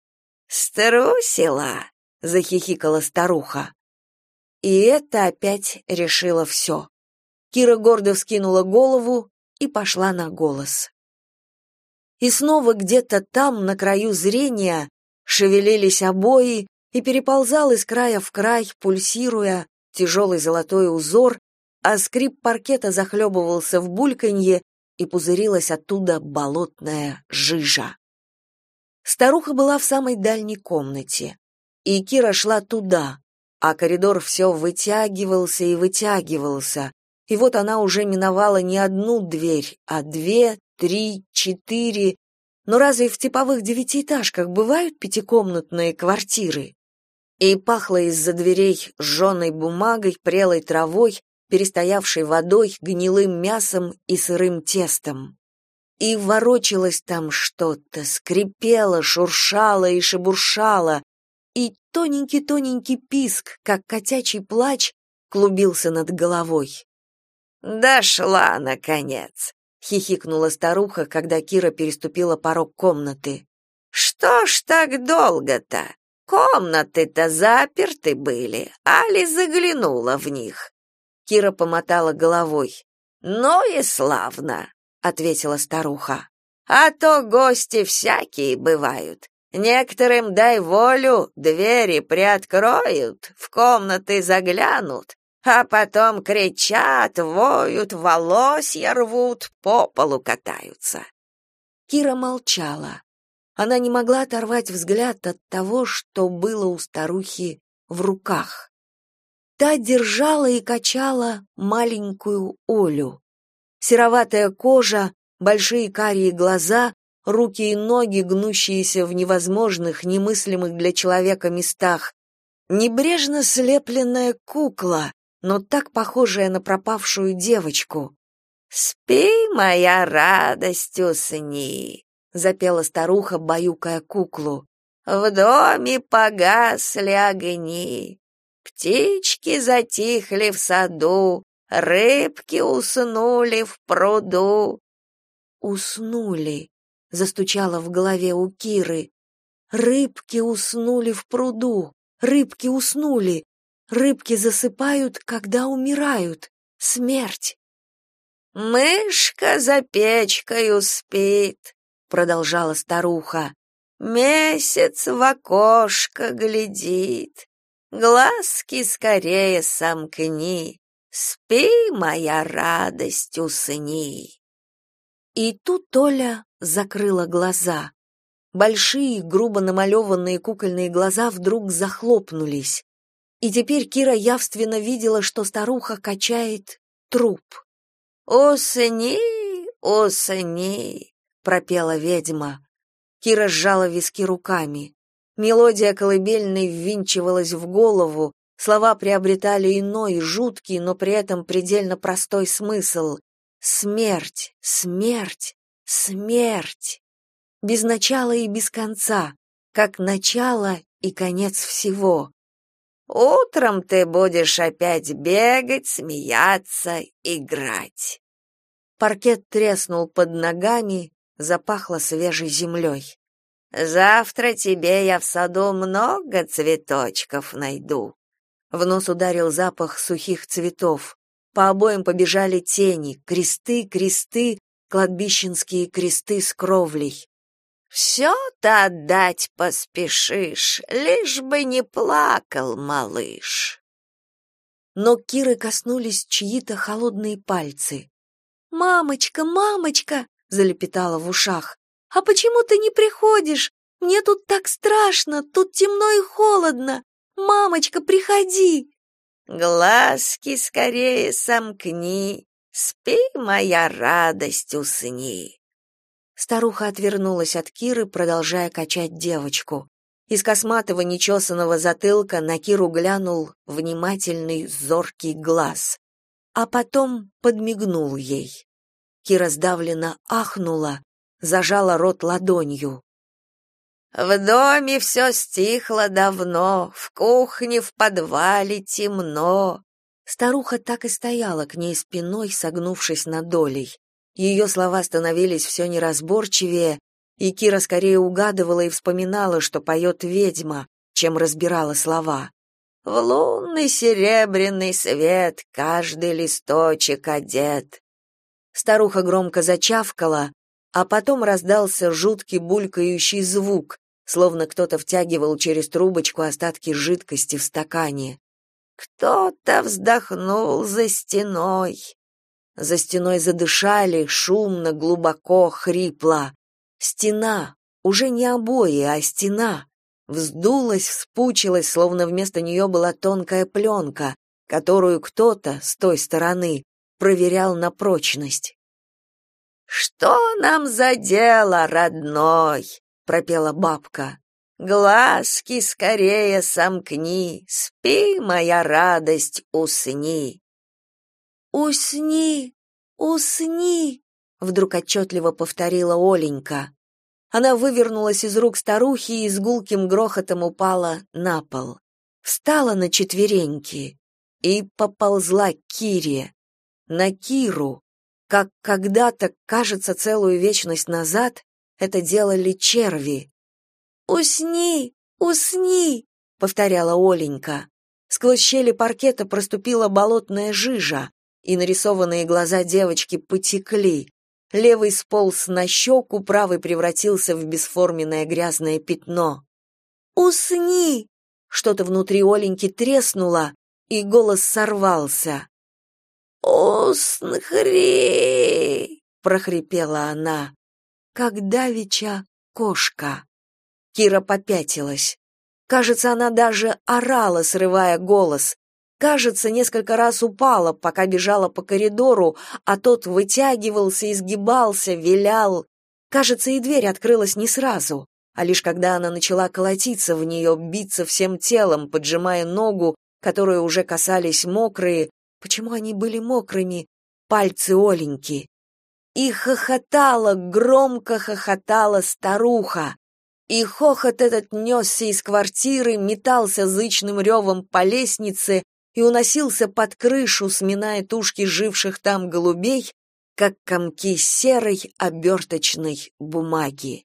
«Струсила!» — захихикала старуха. И это опять решило все. Кира гордо вскинула голову и пошла на голос. И снова где-то там, на краю зрения, шевелились обои, и переползал из края в край, пульсируя, тяжелый золотой узор, а скрип паркета захлебывался в бульканье, и пузырилась оттуда болотная жижа. Старуха была в самой дальней комнате, и Кира шла туда, а коридор все вытягивался и вытягивался, и вот она уже миновала не одну дверь, а 2, 3, 4. Но разве в типовых девятиэтажках бывают пятикомнатные квартиры? И пахло из-за дверей сжженной бумагой, прелой травой, перестоявшей водой, гнилым мясом и сырым тестом. И ворочалось там что-то, скрипело, шуршало и шебуршало, и тоненький-тоненький писк, как котячий плач, клубился над головой. «Дошла, наконец!» — хихикнула старуха, когда Кира переступила порог комнаты. «Что ж так долго-то? Комнаты-то заперты были, али заглянула в них?» Кира помотала головой. «Ну и славно!» — ответила старуха. «А то гости всякие бывают. Некоторым дай волю, двери приоткроют, в комнаты заглянут, а потом кричат, воют, волосья рвут, по полу катаются». Кира молчала. Она не могла оторвать взгляд от того, что было у старухи в руках. Та держала и качала маленькую Олю. Сероватая кожа, большие карие глаза, руки и ноги, гнущиеся в невозможных, немыслимых для человека местах. Небрежно слепленная кукла, но так похожая на пропавшую девочку. «Спи, моя радость, усни», — запела старуха, баюкая куклу. «В доме погасли огни, птички затихли в саду, рыбки уснули в пруду». «Уснули», — застучало в голове у Киры. «Рыбки уснули в пруду, рыбки уснули, рыбки засыпают, когда умирают. Смерть». «Мышка за печкою спит», — продолжала старуха. «Месяц в окошко глядит. Глазки скорее сомкни. Спи, моя радость, усни». И тут Оля закрыла глаза. Большие, грубо намалеванные кукольные глаза вдруг захлопнулись. И теперь Кира явственно видела, что старуха качает труп. «Усни, усни», — пропела ведьма. Кира сжала виски руками. Мелодия колыбельной ввинчивалась в голову, слова приобретали иной, жуткий, но при этом предельно простой смысл. Смерть, смерть, смерть. Без начала и без конца, как начало и конец всего. «Утром ты будешь опять бегать, смеяться, играть». Паркет треснул под ногами, запахло свежей землей. «Завтра тебе я в саду много цветочков найду». В нос ударил запах сухих цветов. По обоим побежали тени, кресты, кресты, кладбищенские кресты с кровлей. «Все-то отдать поспешишь, лишь бы не плакал малыш». Но Киры коснулись чьи-то холодные пальцы. «Мамочка, мамочка!» — залепетала в ушах. «А почему ты не приходишь? Мне тут так страшно, тут темно и холодно. Мамочка, приходи!» «Глазки скорее сомкни, спи, моя радость, усни». Старуха отвернулась от Киры, продолжая качать девочку. Из косматого нечесанного затылка на Киру глянул внимательный, зоркий глаз. А потом подмигнул ей. Кира сдавленно ахнула, зажала рот ладонью. «В доме все стихло давно, в кухне, в подвале темно». Старуха так и стояла к ней спиной, согнувшись над долей. Ее слова становились все неразборчивее, и Кира скорее угадывала и вспоминала, что поет ведьма, чем разбирала слова. «В лунный серебряный свет каждый листочек одет». Старуха громко зачавкала, а потом раздался жуткий булькающий звук, словно кто-то втягивал через трубочку остатки жидкости в стакане. «Кто-то вздохнул за стеной». За стеной задышали, шумно, глубоко, хрипло. Стена, уже не обои, а стена, вздулась, вспучилась, словно вместо нее была тонкая пленка, которую кто-то с той стороны проверял на прочность. «Что нам за дело, родной?» — пропела бабка. «Глазки скорее сомкни, спи, моя радость, усни». «Усни, усни!» — вдруг отчетливо повторила Оленька. Она вывернулась из рук старухи и с гулким грохотом упала на пол. Встала на четвереньки и поползла к Кире. На Киру, как когда-то, кажется, целую вечность назад, это делали черви. «Усни, усни!» — повторяла Оленька. Сквозь щели паркета проступила болотная жижа, и нарисованные глаза девочки потекли. Левый сполз на щеку, правый превратился в бесформенное грязное пятно. «Усни!» Что-то внутри Оленьки треснуло, и голос сорвался. «Усхри!» — прохрипела она, как давеча кошка. Кира попятилась. Кажется, она даже орала, срывая голос. Кажется, несколько раз упала, пока бежала по коридору, а тот вытягивался, изгибался, вилял. Кажется, и дверь открылась не сразу, а лишь когда она начала колотиться в нее, биться всем телом, поджимая ногу, которые уже касались мокрые, почему они были мокрыми, пальцы Оленьки. И хохотала, громко хохотала старуха. И хохот этот несся из квартиры, метался зычным ревом по лестнице и уносился под крышу, сминая тушки живших там голубей, как комки серой оберточной бумаги.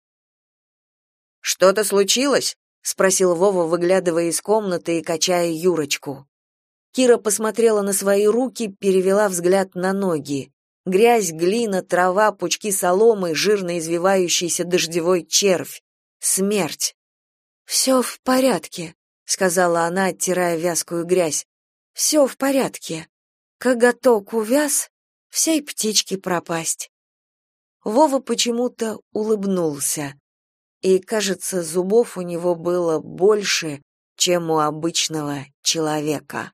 «Что-то случилось?» — спросил Вова, выглядывая из комнаты и качая Юрочку. Кира посмотрела на свои руки, перевела взгляд на ноги. Грязь, глина, трава, пучки соломы, жирно извивающийся дождевой червь. Смерть. «Все в порядке», — сказала она, оттирая вязкую грязь. «Все в порядке. Коготок увяз, всей птичке пропасть». Вова почему-то улыбнулся. И, кажется, зубов у него было больше, чем у обычного человека.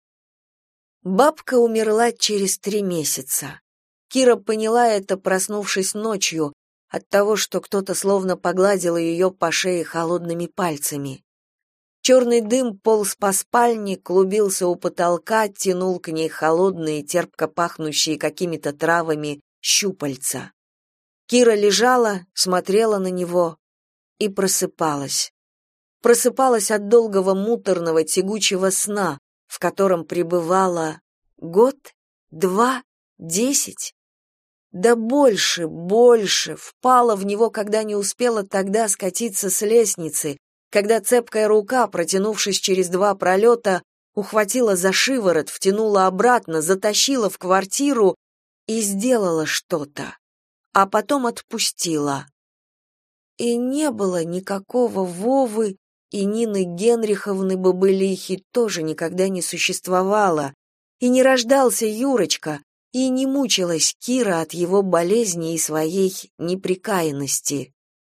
Бабка умерла через 3 месяца. Кира поняла это, проснувшись ночью, от того, что кто-то словно погладил ее по шее холодными пальцами. Черный дым полз по спальне, клубился у потолка, тянул к ней холодные, терпко пахнущие какими-то травами щупальца. Кира лежала, смотрела на него и просыпалась. Просыпалась от долгого муторного тягучего сна, в котором пребывала год, 2, 10. Да больше, впала в него, когда не успела тогда скатиться с лестницы, когда цепкая рука, протянувшись через 2 пролета, ухватила за шиворот, втянула обратно, затащила в квартиру и сделала что-то, а потом отпустила. И не было никакого Вовы, и Нины Генриховны Бобылихи тоже никогда не существовало, и не рождался Юрочка, и не мучилась Кира от его болезни и своей неприкаянности.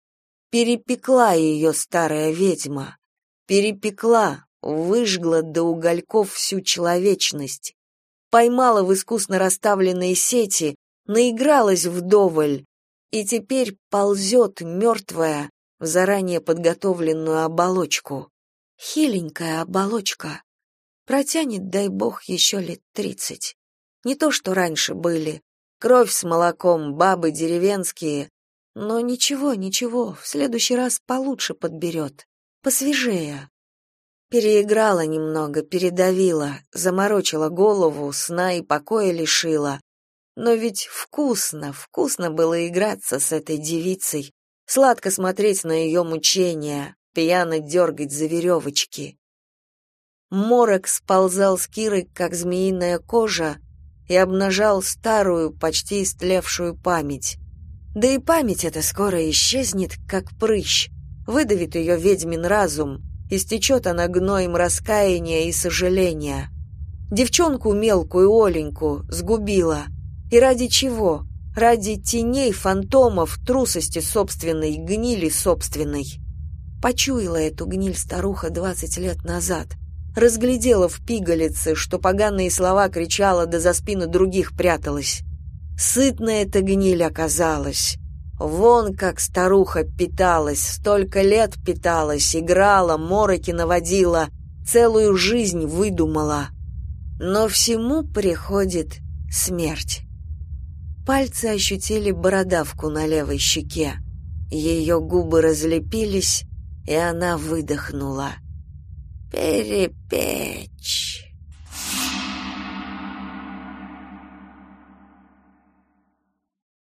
Перепекла ее старая ведьма, перепекла, выжгла до угольков всю человечность, поймала в искусно расставленные сети, наигралась вдоволь, и теперь ползет мертвая в заранее подготовленную оболочку. Хиленькая оболочка. Протянет, дай бог, еще лет 30. Не то, что раньше были. Кровь с молоком, бабы деревенские. Но ничего, в следующий раз получше подберет. Посвежее. Переиграла немного, передавила, заморочила голову, сна и покоя лишила. Но ведь вкусно было играться с этой девицей, сладко смотреть на ее мучения, пьяно дергать за веревочки. Морок сползал с Киры, как змеиная кожа, и обнажал старую, почти истлевшую память. Да и память эта скоро исчезнет, как прыщ, выдавит ее ведьмин разум, истечет она гноем раскаяния и сожаления. Девчонку мелкую Оленьку сгубила. И ради чего? Ради теней, фантомов, трусости собственной, гнили собственной. Почуяла эту гниль старуха 20 лет назад. Разглядела в пигалице, что поганые слова кричала, да за спину других пряталась. Сытная эта гниль оказалась. Вон как старуха питалась, столько лет питалась, играла, мороки наводила, целую жизнь выдумала. Но всему приходит смерть. Пальцы ощутили бородавку на левой щеке. Ее губы разлепились, и она выдохнула. «Перепечь».